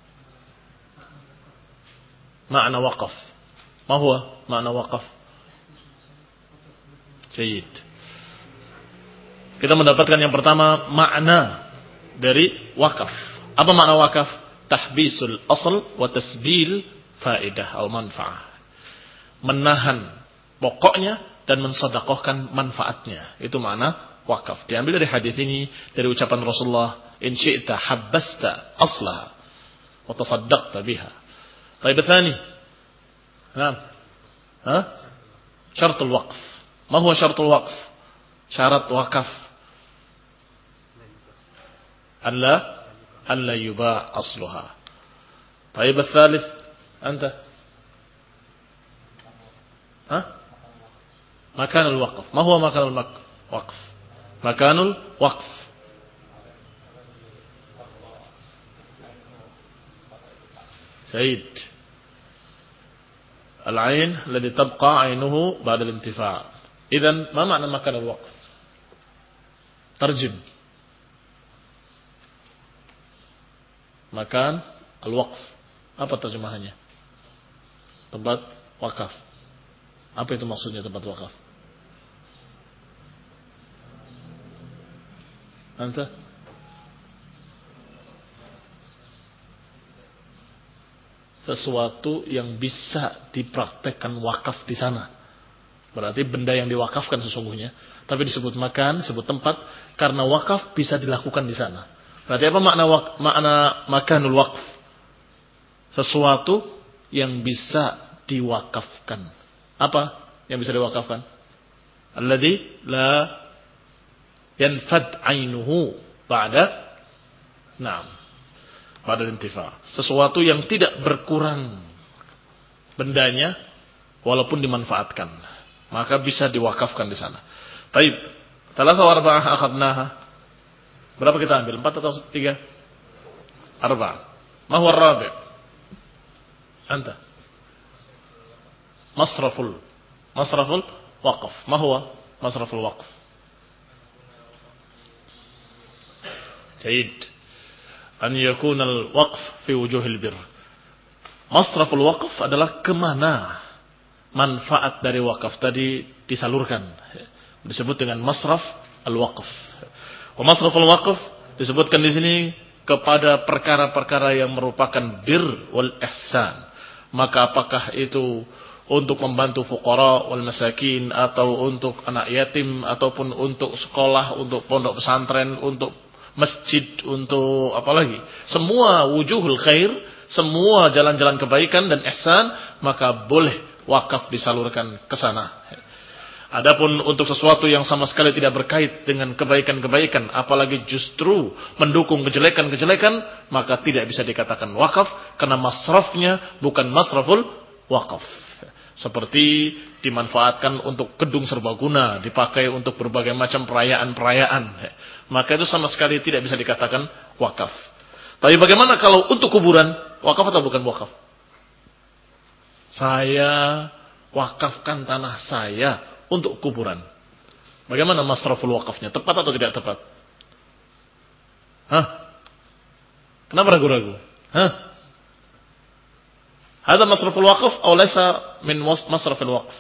Ma'na waqaf. Ma huwa ma'na waqaf? Jayyid. Kita mendapatkan yang pertama makna dari wakaf. Apa makna wakaf? Tahbisul asl wa tasbil faedah atau manfaah. menahan pokoknya dan mensedekahkan manfaatnya. Itu makna wakaf. Diambil dari hadis ini, dari ucapan Rasulullah, in syi'ta habbasta aslaha wa tasaddaqta biha. Baik, tsani. Naam. Ha? Syaratul waqf. Ma huwa syaratul waqf? Syarat wakaf. Alla alla yuba' asluha. Baik, tsalits. Anta. Ha? Makanul waqf. Ma huwa makanul waqf? Makanul waqf. Said. Al-ain alladhi tabqa 'ainuhu ba'da al-intifa'. Idzan ma ma'na makan al-waqf? Tarjim. Makan al-waqf. Apa terjemahannya? Tempat wakaf. Apa itu maksudnya tempat wakaf? Anta? Sesuatu yang bisa dipraktekkan wakaf di sana. Berarti benda yang diwakafkan sesungguhnya. Tapi disebut makan, disebut tempat. Karena wakaf bisa dilakukan di sana. Berarti apa makna wak, makna makanul waqf? Sesuatu yang bisa diwakafkan. Apa yang bisa diwakafkan? Alladhi la yanfad ainuhu ba'da na'am ba'da intifa. Sesuatu yang tidak berkurang bendanya walaupun dimanfaatkan, maka bisa diwakafkan di sana. Baik, thalatha wa arba'ah akhadnaha. Berapa kita ambil? Empat atau tiga? Arba'ah. Ma huwa ar-rabi'? Anta. Masraful Masraful waqf. Ma huwa masraful waqf? Jaid. An yakuna al-waqf fi wujuhil birr. Masraful waqf adalah kemana manfaat dari wakaf tadi disalurkan. Disebut dengan masraf al-waqf. Wa masraful waqf disebutkan di sini kepada perkara-perkara yang merupakan bir wal ihsan. Maka apakah itu untuk membantu fuqara wal masakin, atau untuk anak yatim, ataupun untuk sekolah, untuk pondok pesantren, untuk masjid, untuk apa lagi? Semua wujuhul khair, semua jalan-jalan kebaikan dan ihsan, maka boleh wakaf disalurkan ke sana. Adapun untuk sesuatu yang sama sekali tidak berkait dengan kebaikan-kebaikan, apalagi justru mendukung kejelekan-kejelekan, maka tidak bisa dikatakan wakaf, karena masrafnya bukan masraful wakaf. Seperti dimanfaatkan untuk gedung serbaguna, dipakai untuk berbagai macam perayaan-perayaan, maka itu sama sekali tidak bisa dikatakan wakaf. Tapi bagaimana kalau untuk kuburan, wakaf atau bukan wakaf? Saya wakafkan tanah saya untuk kuburan. Bagaimana masraful wakafnya? Tepat atau tidak tepat? Hah? Kenapa ragu-ragu? Hah? Hada masraful waqf atau laysa min masrafil waqf?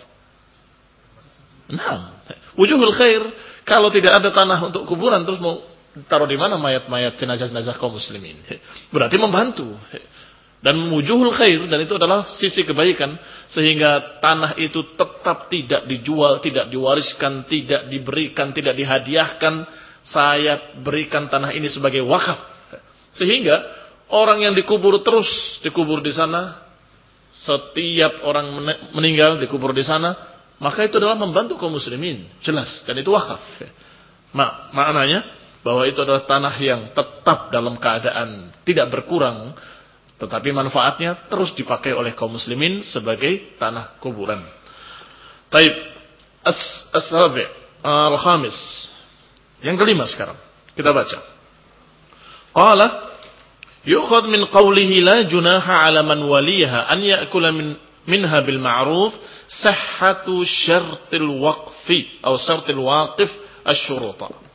Nah, wujuhul khair, kalau tidak ada tanah untuk kuburan, terus mau taruh di mana mayat-mayat jenazah-jenazah kaum muslimin? Berarti membantu. Dan wujuhul khair, dan itu adalah sisi kebaikan, sehingga tanah itu tetap tidak dijual, tidak diwariskan, tidak diberikan, tidak dihadiahkan. Saya berikan tanah ini sebagai wakaf, sehingga orang yang dikubur terus dikubur di sana, setiap orang meninggal dikubur di sana, maka itu adalah membantu kaum muslimin, jelas, dan itu wakaf. Mak maknanya bahwa itu adalah tanah yang tetap dalam keadaan tidak berkurang, tetapi manfaatnya terus dipakai oleh kaum muslimin sebagai tanah kuburan. Taib as-sabi' al-khamis. Yang kelima sekarang kita baca. Qala yu'khadh min qawlihi la junaha 'ala man waliha an ya'kula min minha bil ma'ruf sihhatu syartil waqfi atau syartil waqif asy-syuruta.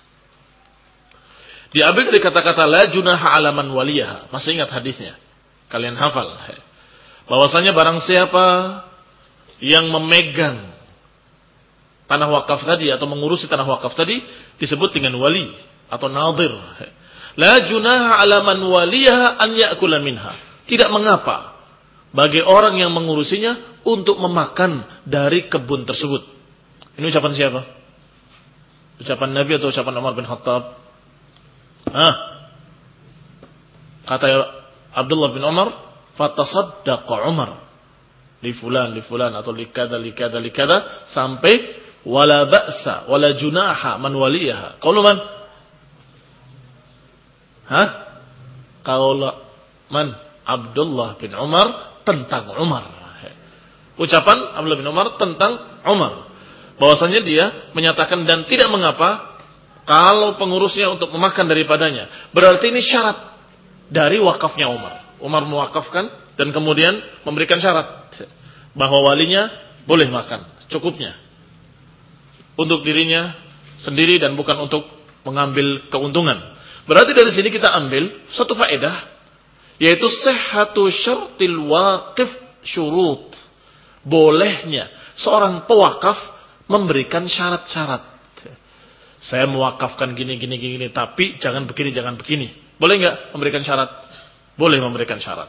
Diambil dari kata-kata la junaha 'ala man waliha. Masih ingat hadisnya? Kalian hafal? Bahwasanya barang siapa yang memegang tanah wakaf tadi atau mengurusi tanah wakaf tadi disebut dengan wali atau nadir. La junaha 'ala man waliha an ya'kula minha. Tidak mengapa bagi orang yang mengurusinya untuk memakan dari kebun tersebut. Ini ucapan siapa? Ucapan Nabi atau ucapan Umar bin Khattab? Hah? Kata Abdullah bin Umar, fatasaddaqa Umar li fulan li fulan atau li kada li kada li kada sampai wala ba'sa wala junaha man waliyaha. Qaulu man? Hah? Qaulu man? Abdullah bin Umar tentang Umar. Ucapan Abdullah bin Umar tentang Umar. Bahwasanya dia menyatakan dan tidak mengapa kalau pengurusnya untuk memakan daripadanya. Berarti ini syarat dari wakafnya Umar. Umar mewakafkan dan kemudian memberikan syarat bahwa walinya boleh makan cukupnya untuk dirinya sendiri dan bukan untuk mengambil keuntungan. Berarti dari sini kita ambil satu faedah, yaitu sihhatu syartil waqif syurut. Bolehnya seorang pewakaf memberikan syarat-syarat. Saya mewakafkan gini gini gini tapi jangan begini jangan begini. Boleh enggak memberikan syarat? Boleh memberikan syarat.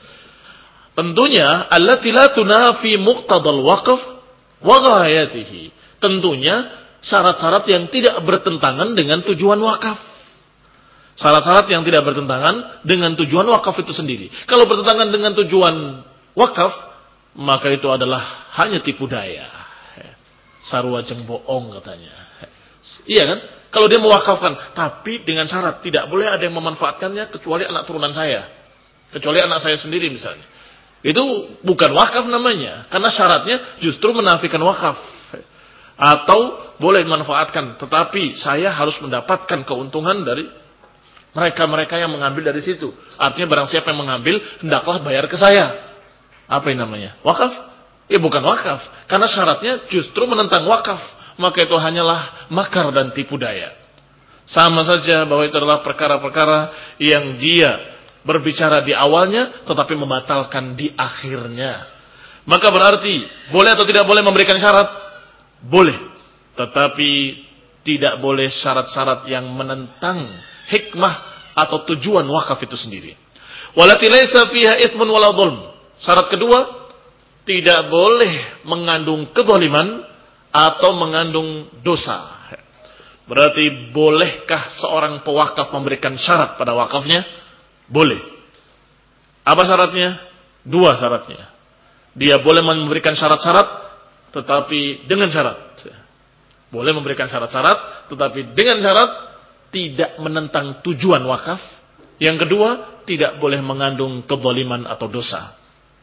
Tentunya allati la tunafi muqtadal waqf wa ghayatihi. Tentunya syarat-syarat yang tidak bertentangan dengan tujuan wakaf. Syarat-syarat yang tidak bertentangan dengan tujuan wakaf itu sendiri. Kalau bertentangan dengan tujuan wakaf, maka itu adalah hanya tipu daya. Sarua jeng bohong katanya. Iya kan? Kalau dia mewakafkan, tapi dengan syarat tidak boleh ada yang memanfaatkannya kecuali anak turunan saya. Kecuali anak saya sendiri misalnya. Itu bukan wakaf namanya. Karena syaratnya justru menafikan wakaf. Atau boleh dimanfaatkan, tetapi saya harus mendapatkan keuntungan dari mereka-mereka yang mengambil dari situ. Artinya barang siapa yang mengambil, hendaklah bayar ke saya. Apa yang namanya? Wakaf? Ya bukan wakaf. Karena syaratnya justru menentang wakaf. Maka itu hanyalah makar dan tipu daya. Sama saja bahwa itu adalah perkara-perkara yang dia berbicara di awalnya, tetapi membatalkan di akhirnya. Maka berarti, boleh atau tidak boleh memberikan syarat? Boleh. Tetapi tidak boleh syarat-syarat yang menentang hikmah atau tujuan wakaf itu sendiri. Walati laisa fiha itsmun wala dzulm. Syarat kedua, tidak boleh mengandung kezaliman atau mengandung dosa. Berarti bolehkah seorang pewakaf memberikan syarat pada wakafnya? Boleh. Apa syaratnya? Dua syaratnya. Dia boleh memberikan syarat-syarat, tetapi dengan syarat. Boleh memberikan syarat-syarat, tetapi dengan syarat tidak menentang tujuan wakaf. Yang kedua, tidak boleh mengandung kezaliman atau dosa.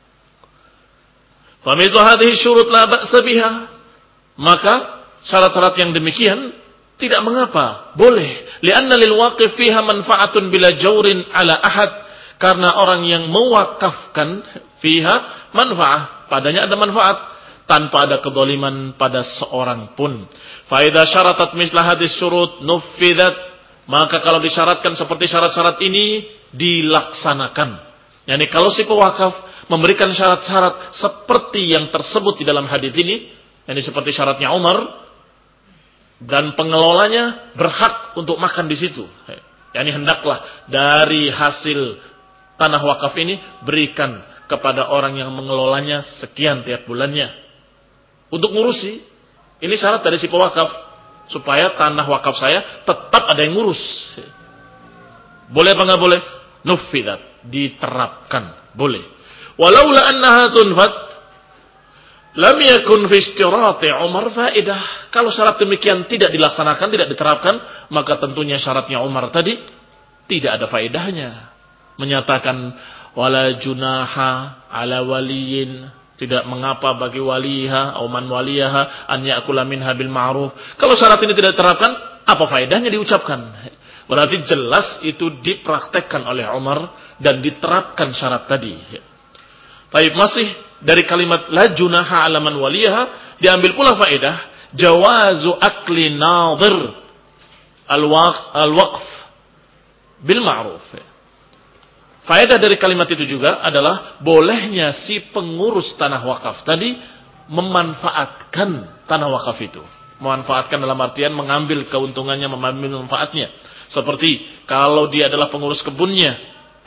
Famithlu hadhihi syurut la ba'sa biha. Maka syarat-syarat yang demikian tidak mengapa, boleh. Li'anna lil waqif fiha manfa'atun bila jawrin ala ahad. Karena orang yang mewakafkan fiha manfa'ah, padanya ada manfaat tanpa ada kezaliman pada seorang pun. Fa idza syaratat misla hadis syurut nufidat. Maka kalau disyaratkan seperti syarat-syarat ini dilaksanakan. Yani kalau si pewakaf memberikan syarat-syarat seperti yang tersebut di dalam hadis ini, yani seperti syaratnya Umar, dan pengelolanya berhak untuk makan di situ. Yani hendaklah dari hasil tanah wakaf ini berikan kepada orang yang mengelolanya sekian tiap bulannya untuk ngurusi. Ini syarat dari si pewakaf supaya tanah wakaf saya tetap ada yang ngurus. Boleh apa enggak boleh? Nufidat, diterapkan, boleh. Walaula annaha tunfat lam yakun fi istirati Umar faidah. Kalau syarat demikian tidak dilaksanakan, tidak diterapkan, maka tentunya syaratnya Umar tadi tidak ada faedahnya. Menyatakan wala junaha ala waliyin, tidak mengapa bagi waliha atau man waliyaha an ya'kula minha bil ma'ruf. Kalau syarat ini tidak diterapkan, apa faedahnya diucapkan? Berarti jelas itu dipraktekkan oleh Umar dan diterapkan syarat tadi. Baik, masih dari kalimat la junaha ala man waliyaha diambil pula faedah jawazu akli nadhir al-waqf bil ma'ruf. Faedah dari kalimat itu juga adalah bolehnya si pengurus tanah wakaf tadi memanfaatkan tanah wakaf itu. Memanfaatkan dalam artian mengambil keuntungannya, mengambil manfaatnya. Seperti kalau dia adalah pengurus kebunnya,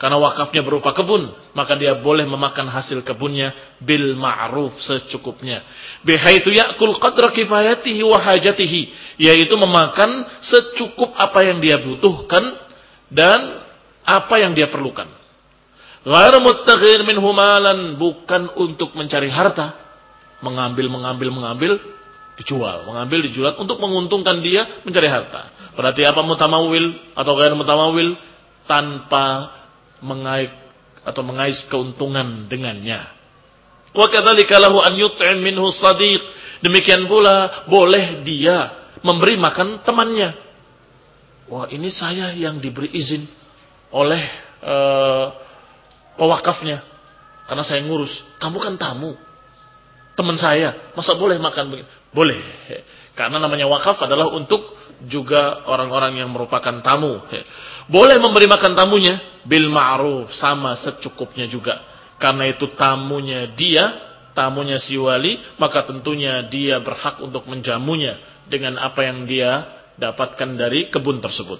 Karena wakafnya berupa kebun, maka dia boleh memakan hasil kebunnya bil ma'ruf, secukupnya. Bihaitsu ya'kul qadra kifayatihi wa hajatihi, yaitu memakan secukup apa yang dia butuhkan dan apa yang dia perlukan. Ghairu muttaghir minhu malan, bukan untuk mencari harta, mengambil mengambil mengambil dijual, mengambil dijual untuk menguntungkan dia mencari harta. Berarti apa? Mutamawil atau ghairu mutamawil, tanpa mengais atau mengais keuntungan dengannya. Wa kadzalika lahu an yut'im minhu shadiq, demikian pula boleh dia memberi makan temannya. Wah, ini saya yang diberi izin oleh uh, pewakafnya karena saya ngurus. Kamu kan tamu, teman saya, masa boleh makan begini? Boleh, karena namanya wakaf adalah untuk juga orang-orang yang merupakan tamu. Boleh memberi makan tamunya bil ma'ruf, sama secukupnya juga. Karena itu tamunya dia, tamunya si wali, maka tentunya dia berhak untuk menjamunya dengan apa yang dia dapatkan dari kebun tersebut.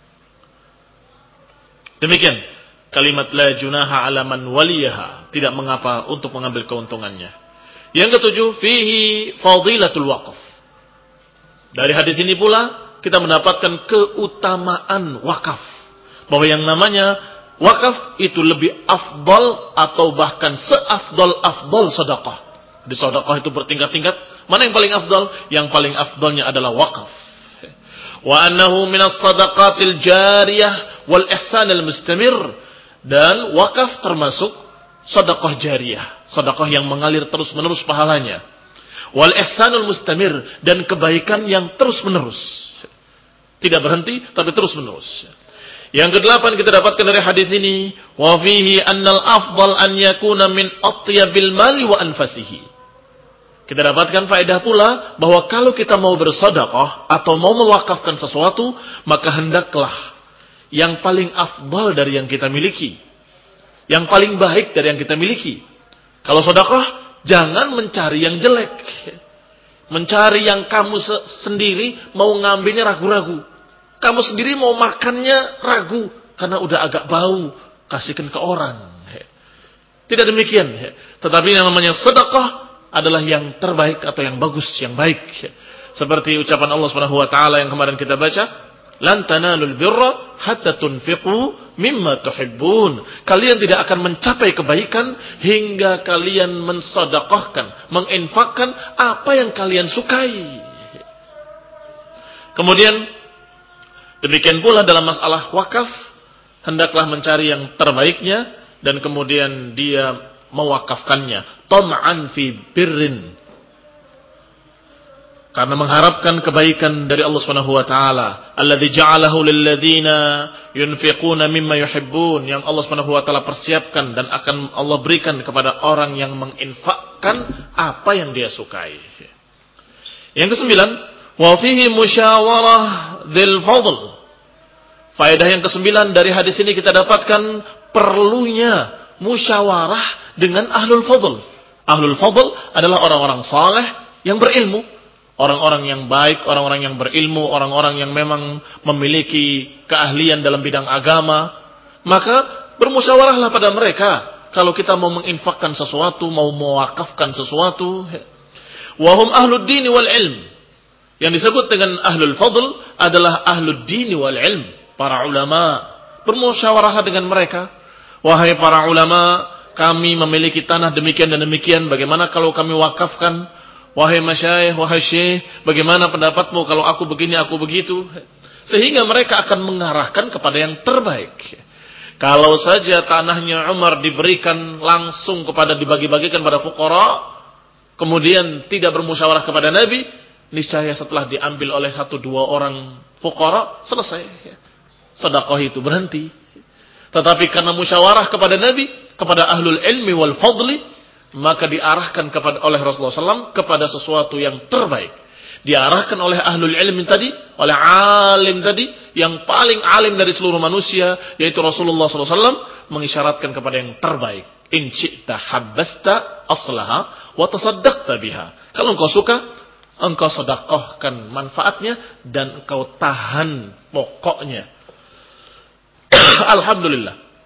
Demikian kalimat la junaha ala man waliyaha, tidak mengapa untuk mengambil keuntungannya. Yang ketujuh, fihi fadilatul waqf. Dari hadis ini pula kita mendapatkan keutamaan wakaf. Bahwa yang namanya wakaf itu lebih afdal atau bahkan seafdal-afdal sedekah. Di sedekah itu bertingkat-tingkat. Mana yang paling afdal? Yang paling afdalnya adalah wakaf. Wa annahu minas sadaqatil jariyah wal ihsanil mustamir. Dan wakaf termasuk sedekah jariyah, sedekah yang mengalir terus-menerus pahalanya. Wal ihsanul mustamir, dan kebaikan yang terus-menerus. Tidak berhenti tapi terus-menerus. Yang kedelapan kita dapatkan dari hadis ini, wa fihi annal afdal an yakuna min atyabil mali wa anfasihi. Kita dapatkan faedah pula bahwa kalau kita mau bersedekah atau mau mewakafkan sesuatu, maka hendaklah yang paling afdal dari yang kita miliki, yang paling baik dari yang kita miliki. Kalau sedekah, jangan mencari yang jelek, mencari yang kamu sendiri mau ngambilnya ragu-ragu. Kamu sendiri mau makannya ragu karena udah agak bau, kasihkan ke orang. Tidak demikian. Tetapi yang namanya sedekah adalah yang terbaik atau yang bagus, yang baik. Seperti ucapan Allah Subhanahu wa taala yang kemarin kita baca, lan tanalul birra hatta tunfiqu mimma tuhibbun. Kalian tidak akan mencapai kebaikan hingga kalian mensedekahkan, menginfakkan apa yang kalian sukai. Kemudian demikian pula dalam masalah wakaf, hendaklah mencari yang terbaiknya dan kemudian dia mewakafkannya tam'an fi birrin, karena mengharapkan kebaikan dari Allah Subhanahu wa taala, alladzi ja'alahu lil ladzina yunfiquna mimma yuhibbun, yang Allah Subhanahu wa taala persiapkan dan akan Allah berikan kepada orang yang menginfakkan apa yang dia sukai. Yang kesembilan, wa fihi musyawarah dzil fadl. Faedah yang kesembilan dari hadis ini kita dapatkan perlunya musyawarah dengan ahlul fadl. Ahlul fadl adalah orang-orang saleh yang berilmu, orang-orang yang baik, orang-orang yang berilmu, orang-orang yang memang memiliki keahlian dalam bidang agama. Maka bermusyawarahlah pada mereka kalau kita mau menginfakkan sesuatu, mau mewakafkan sesuatu. Wahum ahlud dini wal ilm. Yang disebut dengan ahlul fadl adalah ahlud dini wal ilm, para ulama. Bermusyawarah dengan mereka. Wahai para ulama, kami memiliki tanah demikian dan demikian, bagaimana kalau kami wakafkan? Wahai masyayikh, wahai syekh, bagaimana pendapatmu kalau aku begini, aku begitu? Sehingga mereka akan mengarahkan kepada yang terbaik. Kalau saja tanahnya Umar diberikan langsung kepada, dibagi-bagikan pada fuqara, kemudian tidak bermusyawarah kepada Nabi, niscaya setelah diambil oleh satu dua orang fuqara, selesai. Sedekah itu berhenti. Tetapi karena musyawarah kepada Nabi, kepada ahlul ilmi wal fadli, maka diarahkan kepada oleh Rasulullah sallallahu alaihi wasallam kepada sesuatu yang terbaik. Diarahkan oleh ahlul ilmi tadi, oleh alim tadi, yang paling alim dari seluruh manusia, yaitu Rasulullah sallallahu alaihi wasallam, mengisyaratkan kepada yang terbaik. In syi'ta habbasta aslaha wa tasaddaqta biha. Kalau engkau suka, engkau sedekahkan manfaatnya dan engkau tahan pokoknya. Alhamdulillah.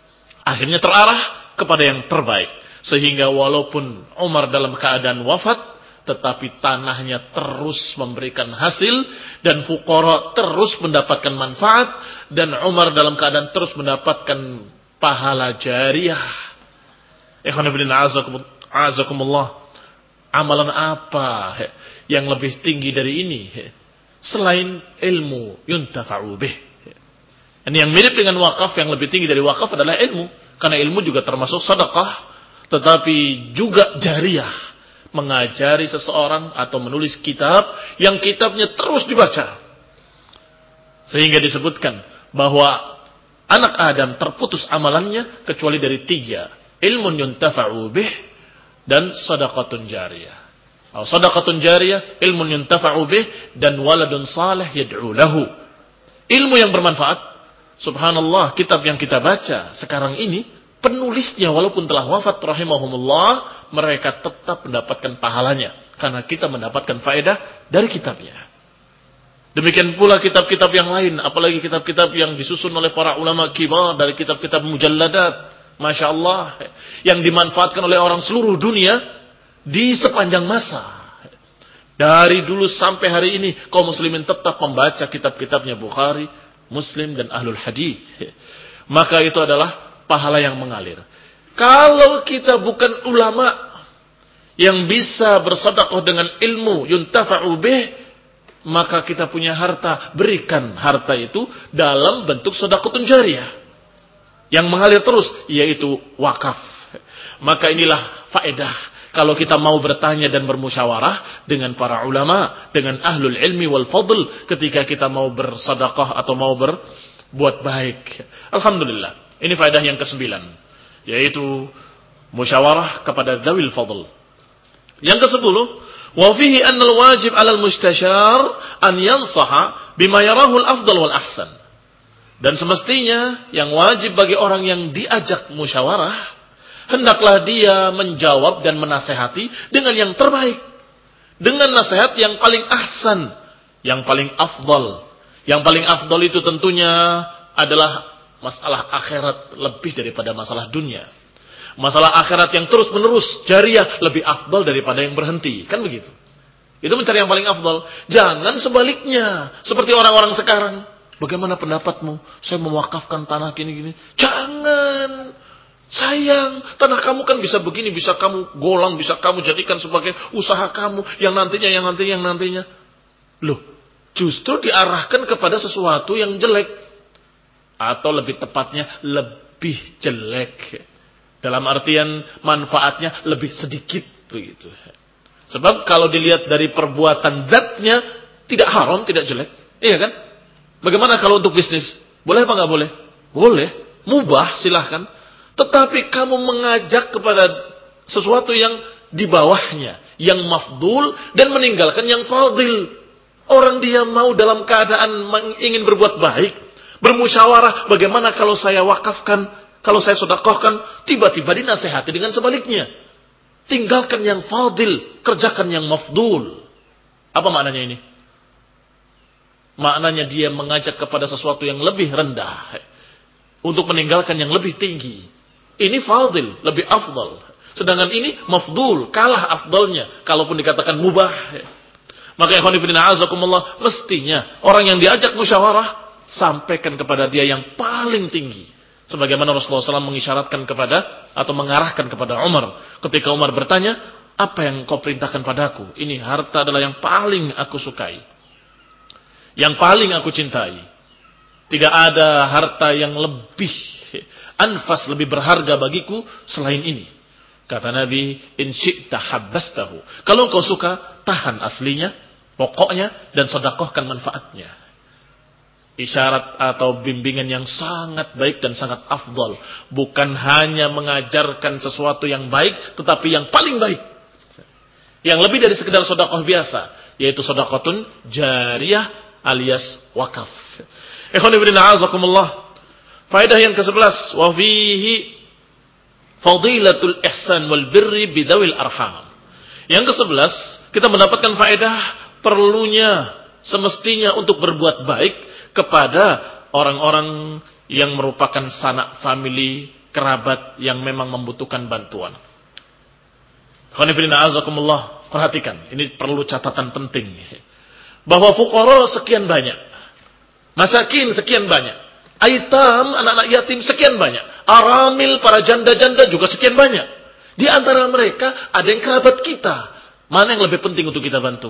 akhirnya terarah kepada yang terbaik. Sehingga walaupun Umar dalam keadaan wafat, tetapi tanahnya terus memberikan hasil, dan fuqara terus mendapatkan manfaat, dan Umar dalam keadaan terus mendapatkan pahala jariyah. Ikhwan fillah azakumullah, amalan apa yang lebih tinggi dari ini selain ilmu yuntafa'u bih? Ini yang mirip dengan wakaf, yang lebih tinggi dari wakaf adalah ilmu, karena ilmu juga termasuk sedekah, tetapi juga jariyah, mengajari seseorang atau menulis kitab yang kitabnya terus dibaca, sehingga disebutkan bahwa anak Adam terputus amalannya kecuali dari tiga: ilmun yuntafa'u bih, dan sadaqatun jariyah. Atau sadaqatun jariyah, ilmun yuntafa'u bih, dan waladun salih yad'u lahu. Ilmu yang bermanfaat. Subhanallah, kitab yang kita baca sekarang ini, penulisnya walaupun telah wafat rahimahumullah, mereka tetap mendapatkan pahalanya karena kita mendapatkan faedah dari kitabnya. Demikian pula kitab-kitab yang lain, apalagi kitab-kitab yang disusun oleh para ulama kibar, dari kitab-kitab mujalladat, Masya Allah, yang dimanfaatkan oleh orang seluruh dunia di sepanjang masa. Dari dulu sampai hari ini, kaum muslimin tetap membaca kitab-kitabnya Bukhari, Muslim, dan Ahlul Hadis. Maka itu adalah pahala yang mengalir. Kalau kita bukan ulama yang bisa bersedekah dengan ilmu yuntafa'u bih, maka kita punya harta, berikan harta itu dalam bentuk sedekatun jariyah yang mengalir terus, yaitu wakaf. Maka inilah faedah kalau kita mau bertanya dan bermusyawarah dengan para ulama, dengan ahlul ilmi wal fadl, ketika kita mau bersedekah atau mau berbuat baik. Alhamdulillah, ini faedah yang kesembilan, yaitu musyawarah kepada dzawil fadl. Yang kesepuluh, wa fihi anna al-wajib 'ala al-mustasyar an yansaha bima yarahu al-afdal wal ahsan. Dan semestinya yang wajib bagi orang yang diajak musyawarah, hendaklah dia menjawab dan menasehati dengan yang terbaik, dengan nasihat yang paling ahsan, yang paling afdal. Yang paling afdal itu tentunya adalah masalah akhirat lebih daripada masalah dunia. Masalah akhirat yang terus menerus jariyah lebih afdal daripada yang berhenti, kan begitu? Itu mencari yang paling afdal. Jangan sebaliknya, seperti orang-orang sekarang. Bagaimana pendapatmu? Saya mewakafkan tanah gini-gini. Jangan. Sayang, tanah kamu kan bisa begini, bisa kamu golang, bisa kamu jadikan sebagai usaha kamu, yang nantinya, yang nantinya, yang nantinya. Loh, justru diarahkan kepada sesuatu yang jelek. Atau lebih tepatnya, lebih jelek. Dalam artian manfaatnya lebih sedikit, begitu. Sebab kalau dilihat dari perbuatan zatnya, tidak haram, tidak jelek. Iya kan? Bagaimana kalau untuk bisnis? Boleh apa nggak boleh? Boleh. Mubah, silahkan. Tetapi kamu mengajak kepada sesuatu yang di bawahnya, yang mafdul, dan meninggalkan yang fadil. Orang dia mau dalam keadaan ingin berbuat baik, bermusyawarah, bagaimana kalau saya wakafkan, kalau saya sedekahkan, tiba-tiba dinasehati dengan sebaliknya. Tinggalkan yang fadil, kerjakan yang mafdul. Apa maknanya ini? Maknanya dia mengajak kepada sesuatu yang lebih rendah, untuk meninggalkan yang lebih tinggi. Ini fadil, lebih afdal. Sedangkan ini mafdul, kalah afdalnya. Kalaupun dikatakan mubah. Maka ikhwan fillah azakumullah, mestinya orang yang diajak musyawarah, sampaikan kepada dia yang paling tinggi. Sebagaimana Rasulullah shallallahu alaihi wasallam mengisyaratkan kepada, atau mengarahkan kepada Umar. Ketika Umar bertanya, apa yang kau perintahkan padaku? Ini harta adalah yang paling aku sukai. Yang paling aku cintai. Tidak ada harta yang lebih anfas, lebih berharga bagiku selain ini. Kata Nabi, in syi'ta habbastahu. Kalau engkau suka, tahan aslinya, pokoknya, dan sedekahkan manfaatnya. Isyarat atau bimbingan yang sangat baik dan sangat afdal. Bukan hanya mengajarkan sesuatu yang baik, tetapi yang paling baik. Yang lebih dari sekedar sedekah biasa, yaitu sedekatun jariyah alias wakaf. Ikhwan fillah azakumullah. Faedah yang kesebelas, wa fihi fadilatul ihsan wal birri bidawil arham. Yang kesebelas, kita mendapatkan faedah perlunya, semestinya untuk berbuat baik kepada orang-orang yang merupakan sanak famili, kerabat yang memang membutuhkan bantuan. Khonifidina azakumullah, perhatikan, ini perlu catatan penting. Bahwa fuqara sekian banyak, masakin sekian banyak, aitam, anak-anak yatim sekian banyak, aramil, para janda-janda juga sekian banyak. Di antara mereka ada yang kerabat kita. Mana yang lebih penting untuk kita bantu?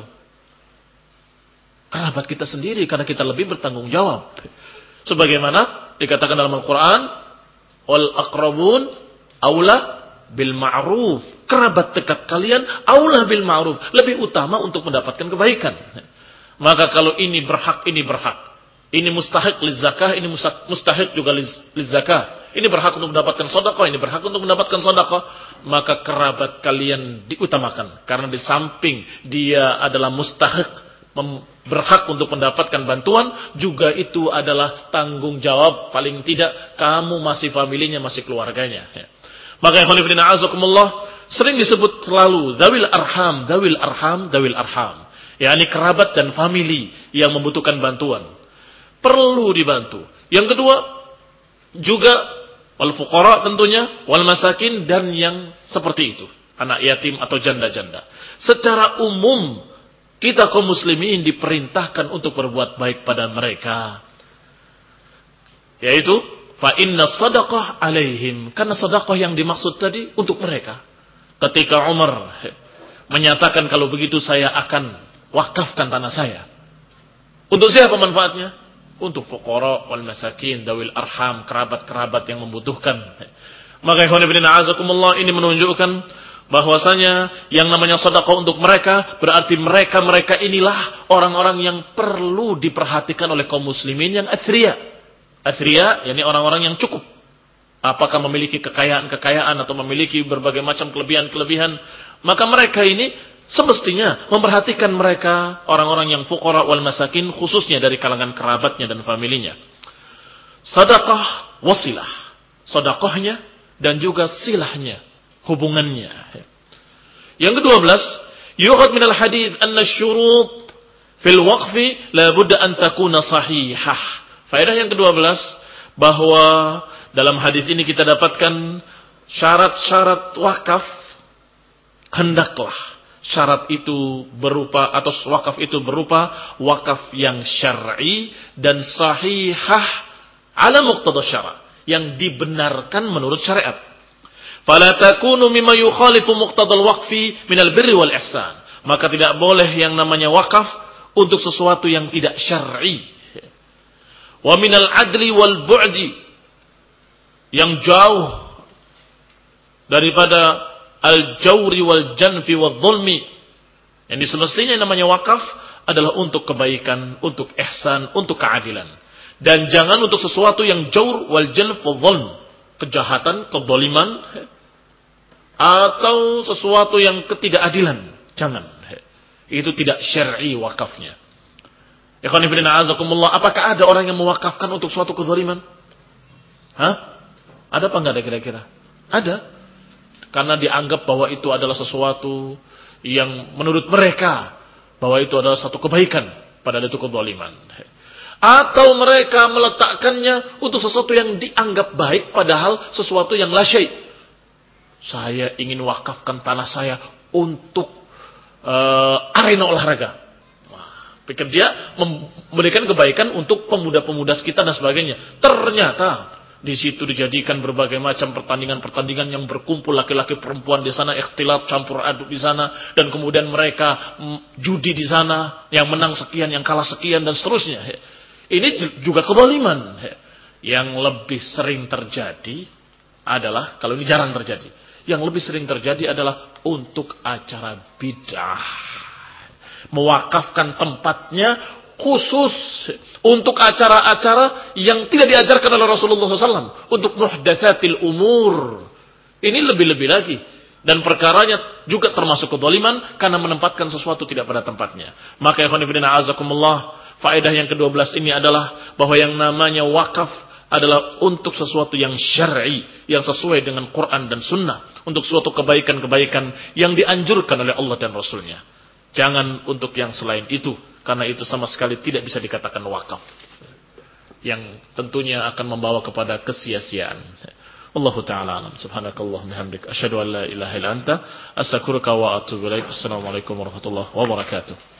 Kerabat kita sendiri, karena kita lebih bertanggung jawab. Sebagaimana dikatakan dalam Al-Quran, wal aqrabun aula bil ma'ruf. Kerabat dekat kalian aula bil ma'ruf, lebih utama untuk mendapatkan kebaikan. Maka kalau ini berhak, ini berhak. Ini mustahik liz zakah, ini mustahik juga liz zakah. Ini berhak untuk mendapatkan sedekah, ini berhak untuk mendapatkan sedekah. Maka kerabat kalian diutamakan, karena di samping dia adalah mustahik, berhak untuk mendapatkan bantuan, juga itu adalah tanggung jawab paling tidak kamu masih familinya, masih keluarganya. Maka ikhwan fillah azakumullah, sering disebut selalu dawil arham, dawil arham, dawil arham. yakni kerabat dan famili yang membutuhkan bantuan. Perlu dibantu. Yang kedua, juga wal fuqara tentunya, wal masakin, dan yang seperti itu, anak yatim atau janda-janda. Secara umum, kita kaum muslimin diperintahkan untuk berbuat baik pada mereka. Yaitu, fa inna sadaqah alaihim. Karena sadaqah yang dimaksud tadi untuk mereka. Ketika Umar menyatakan kalau begitu saya akan wakafkan tanah saya. Untuk siapa manfaatnya? Untuk fuqara wal masakin, dawil arham, kerabat-kerabat yang membutuhkan. Maka ikhwan fillah a'azakumullah, ini menunjukkan bahwasanya yang namanya sedekah untuk mereka berarti mereka-mereka inilah orang-orang yang perlu diperhatikan oleh kaum muslimin yang athriya. Athriya yakni orang-orang yang cukup. Apakah memiliki kekayaan-kekayaan atau memiliki berbagai macam kelebihan-kelebihan, maka mereka ini semestinya memperhatikan mereka, orang-orang yang fuqara wal masakin, khususnya dari kalangan kerabatnya dan familinya. Sedekah wasilah, sedekahnya dan juga silahnya, hubungannya. Yang kedua belas, yukhad minal hadits anna syurut fil waqfi la budda an takuna sahihah. Faedah yang kedua belas, bahwa dalam hadis ini kita dapatkan syarat-syarat wakaf, hendaklah syarat itu berupa, atau wakaf itu berupa wakaf yang syar'i dan sahihah ala muqtada syara', yang dibenarkan menurut syariat. Fala takunu mimma yukhalifu muqtadal waqfi minal birri wal ihsan. Maka tidak boleh yang namanya wakaf untuk sesuatu yang tidak syar'i. Wa minal adli wal bu'di, yang jauh daripada al-jawri wal janfi wal zulmi. Yang semestinya namanya wakaf adalah untuk kebaikan, untuk ihsan, untuk keadilan. Dan jangan untuk sesuatu yang jawr wal janf wal zulm, kejahatan, kezaliman, atau sesuatu yang ketidakadilan. Jangan. Itu tidak syar'i wakafnya. Ikhwan fillah a'azakumullah, apakah ada orang yang mewakafkan untuk suatu kezaliman? Hah? Ada apa enggak ada kira-kira? Ada. Karena dianggap bahwa itu adalah sesuatu yang menurut mereka bahwa itu adalah satu kebaikan, padahal itu kezaliman. Atau mereka meletakkannya untuk sesuatu yang dianggap baik, padahal sesuatu yang la syai'. Saya ingin wakafkan tanah saya untuk uh, arena olahraga. Pikir dia memberikan kebaikan untuk pemuda-pemuda sekitar dan sebagainya. Ternyata di situ dijadikan berbagai macam pertandingan-pertandingan yang berkumpul laki-laki perempuan di sana, ikhtilat campur aduk di sana, dan kemudian mereka judi di sana, yang menang sekian, yang kalah sekian, dan seterusnya. Ini juga kezaliman. Yang lebih sering terjadi adalah, kalau ini jarang terjadi, yang lebih sering terjadi adalah untuk acara bid'ah. Mewakafkan tempatnya khusus untuk acara-acara yang tidak diajarkan oleh Rasulullah shallallahu alaihi wasallam, untuk muhdatsatil umur. Ini lebih-lebih lagi, dan perkaranya juga termasuk kezaliman karena menempatkan sesuatu tidak pada tempatnya. Maka ya khonifidina a'azakumullah, faedah yang kedua belas ini adalah bahwa yang namanya wakaf adalah untuk sesuatu yang syar'i, yang sesuai dengan Quran dan Sunnah, untuk suatu kebaikan-kebaikan yang dianjurkan oleh Allah dan Rasulnya. Jangan untuk yang selain itu, karena itu sama sekali tidak bisa dikatakan wakaf, yang tentunya akan membawa kepada kesia-siaan. Wallahu ta'ala alam. Subhanakallahumma hamdik. Asyhadu an la ilaha illa anta astaghfiruka wa atubu ilaik. Assalamualaikum warahmatullahi wabarakatuh.